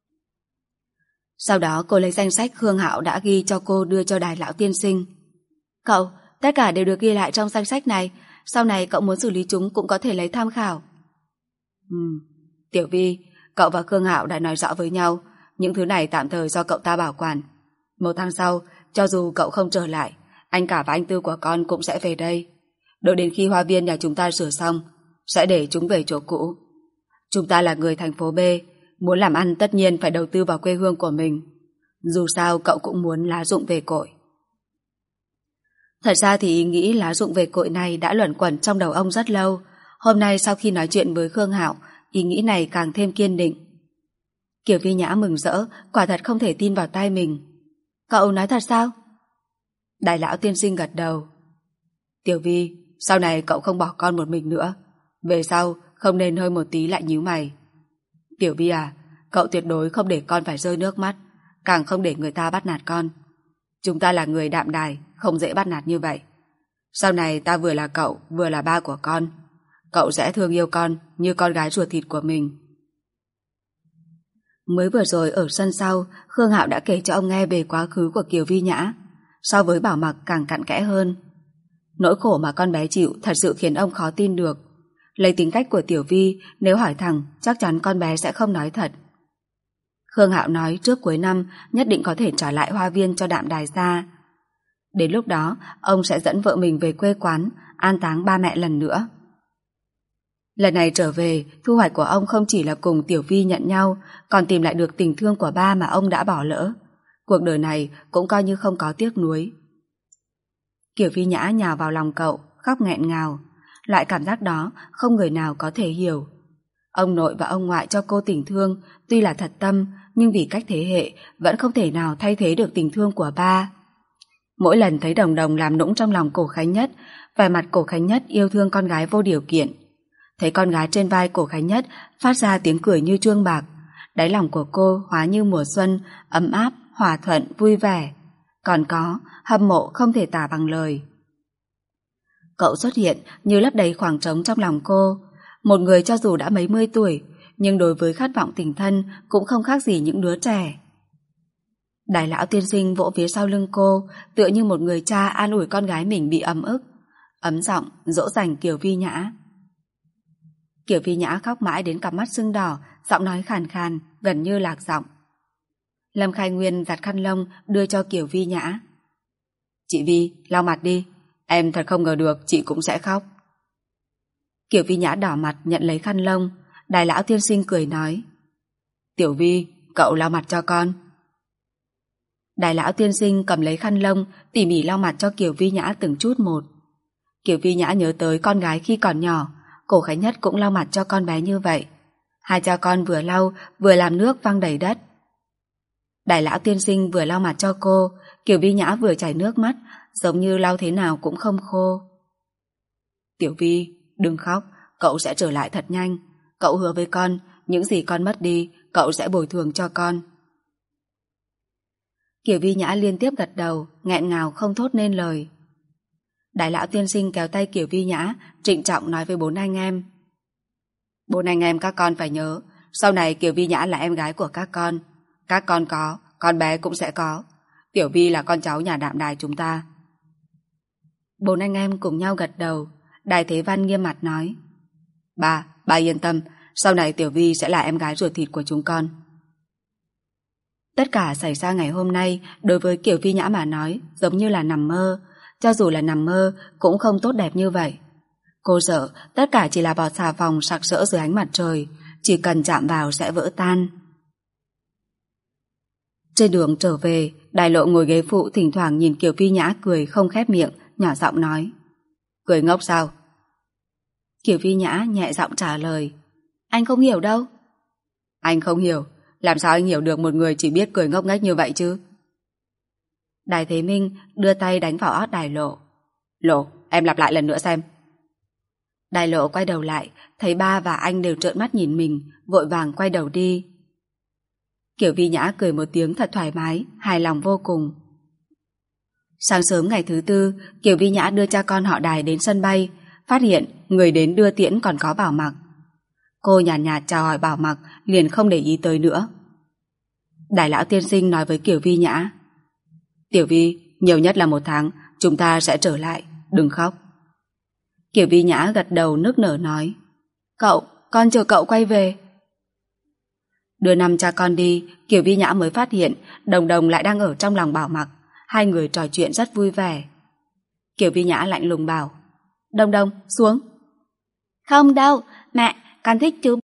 Sau đó cô lấy danh sách Khương Hạo đã ghi cho cô đưa cho Đại lão tiên sinh. Cậu, tất cả đều được ghi lại trong danh sách này. Sau này cậu muốn xử lý chúng cũng có thể lấy tham khảo. Tiểu Vi, cậu và Khương Hạo đã nói rõ với nhau, những thứ này tạm thời do cậu ta bảo quản. 1 tháng sau, cho dù cậu không trở lại, anh cả và anh Tư của con cũng sẽ về đây. Đợi đến khi hoa viên nhà chúng ta sửa xong, sẽ để chúng về chỗ cũ. Chúng ta là người thành phố B, muốn làm ăn tất nhiên phải đầu tư vào quê hương của mình. Dù sao cậu cũng muốn lá rụng về cội. Thật ra thì ý nghĩ lá rụng về cội này đã luẩn quẩn trong đầu ông rất lâu. Hôm nay sau khi nói chuyện với Khương Hạo, ý nghĩ này càng thêm kiên định. Kiều Vi Nhã mừng rỡ, quả thật không thể tin vào tai mình. Cậu nói thật sao? Đại lão tiên sinh gật đầu. Tiểu Vi, sau này cậu không bỏ con một mình nữa. Về sau, không nên hơi một tí lại nhíu mày. Tiểu Vi à, cậu tuyệt đối không để con phải rơi nước mắt, càng không để người ta bắt nạt con. Chúng ta là người đạm đài, không dễ bắt nạt như vậy. Sau này ta vừa là cậu, vừa là ba của con. Cậu sẽ thương yêu con như con gái ruột thịt của mình. Mới vừa rồi ở sân sau, Khương Hạo đã kể cho ông nghe về quá khứ của Kiều Vi Nhã, so với Bảo Mặc càng cặn kẽ hơn. Nỗi khổ mà con bé chịu thật sự khiến ông khó tin được. Lấy tính cách của Tiểu Vi, nếu hỏi thẳng, chắc chắn con bé sẽ không nói thật. Khương Hạo nói trước cuối năm nhất định có thể trả lại hoa viên cho Đạm Đài gia. Đến lúc đó, ông sẽ dẫn vợ mình về quê quán, an táng ba mẹ lần nữa. Lần này trở về, thu hoạch của ông không chỉ là cùng Tiểu Vi nhận nhau, còn tìm lại được tình thương của ba mà ông đã bỏ lỡ. Cuộc đời này cũng coi như không có tiếc nuối. Kiều Vi Nhã nhào vào lòng cậu, khóc nghẹn ngào. Loại cảm giác đó không người nào có thể hiểu. Ông nội và ông ngoại cho cô tình thương, tuy là thật tâm, nhưng vì cách thế hệ vẫn không thể nào thay thế được tình thương của ba. Mỗi lần thấy Đồng Đồng làm nũng trong lòng Cổ Khánh Nhất, vẻ mặt Cổ Khánh Nhất yêu thương con gái vô điều kiện. Thấy con gái trên vai Cổ Khánh Nhất phát ra tiếng cười như chuông bạc, đáy lòng của cô hóa như mùa xuân, ấm áp, hòa thuận, vui vẻ. Còn có hâm mộ không thể tả bằng lời. Cậu xuất hiện như lấp đầy khoảng trống trong lòng cô. Một người cho dù đã mấy mươi tuổi, nhưng đối với khát vọng tình thân cũng không khác gì những đứa trẻ. Đại lão tiên sinh vỗ phía sau lưng cô, tựa như một người cha an ủi con gái mình bị ấm ức, ấm giọng dỗ dành Kiều Vi Nhã. Kiều Vi Nhã khóc mãi đến cặp mắt sưng đỏ, giọng nói khàn khàn, gần như lạc giọng. Lâm Khai Nguyên giặt khăn lông đưa cho Kiều Vi Nhã. Chị Vi, lau mặt đi, em thật không ngờ được chị cũng sẽ khóc. Kiều Vi Nhã đỏ mặt nhận lấy khăn lông. Đại lão tiên sinh cười nói, Tiểu Vi, cậu lau mặt cho con. Đại lão tiên sinh cầm lấy khăn lông, tỉ mỉ lau mặt cho Kiều Vi Nhã từng chút một. Kiều Vi Nhã nhớ tới con gái khi còn nhỏ, Cổ Khánh Nhất cũng lau mặt cho con bé như vậy. Hai cha con vừa lau vừa làm nước văng đầy đất. Đại lão tiên sinh vừa lau mặt cho cô, Kiều Vi Nhã vừa chảy nước mắt, giống như lau thế nào cũng không khô. Tiểu Vi, đừng khóc, cậu sẽ trở lại thật nhanh. Cậu hứa với con, những gì con mất đi, cậu sẽ bồi thường cho con. Kiều Vi Nhã liên tiếp gật đầu, nghẹn ngào không thốt nên lời. Đại lão tiên sinh kéo tay Kiều Vi Nhã, trịnh trọng nói với bốn anh em. Bốn anh em các con phải nhớ, sau này Kiều Vi Nhã là em gái của các con. Các con có, con bé cũng sẽ có. Tiểu Vi là con cháu nhà Đạm Đài chúng ta. Bốn anh em cùng nhau gật đầu. Đài Thế Văn nghiêm mặt nói, Ba yên tâm, sau này Tiểu Vi sẽ là em gái ruột thịt của chúng con. Tất cả xảy ra ngày hôm nay đối với Kiều Vi Nhã mà nói giống như là nằm mơ. Cho dù là nằm mơ cũng không tốt đẹp như vậy. Cô sợ tất cả chỉ là bọt xà phòng sặc sỡ dưới ánh mặt trời, chỉ cần chạm vào sẽ vỡ tan. Trên đường trở về, Đài Lộ ngồi ghế phụ thỉnh thoảng nhìn Kiều Vi Nhã cười không khép miệng, nhỏ giọng nói, cười ngốc sao? Kiều Vi Nhã nhẹ giọng trả lời, anh không hiểu đâu. Anh không hiểu? Làm sao anh hiểu được một người chỉ biết cười ngốc nghếch như vậy chứ? Đài Thế Minh đưa tay đánh vào ót Đài Lộ. Lộ, em lặp lại lần nữa xem. Đài Lộ quay đầu lại, thấy ba và anh đều trợn mắt nhìn mình, vội vàng quay đầu đi. Kiều Vi Nhã cười một tiếng thật thoải mái, hài lòng vô cùng. Sáng sớm ngày thứ tư, Kiều Vi Nhã đưa cha con họ Đài đến sân bay, phát hiện người đến đưa tiễn còn có Bảo Mặc. Cô nhàn nhạt chào hỏi Bảo Mặc, liền không để ý tới nữa. Đại lão tiên sinh nói với Kiều Vi Nhã, Tiểu Vi, nhiều nhất là 1 tháng, chúng ta sẽ trở lại, đừng khóc. Kiều Vi Nhã gật đầu nức nở nói, con chờ cậu quay về. Đưa năm cha con đi, Kiều Vi Nhã mới phát hiện Đồng Đồng lại đang ở trong lòng Bảo Mặc. Hai người trò chuyện rất vui vẻ. Kiều Vi Nhã lạnh lùng bảo, Đồng Đồng, xuống. Không đâu, mẹ, con thích chú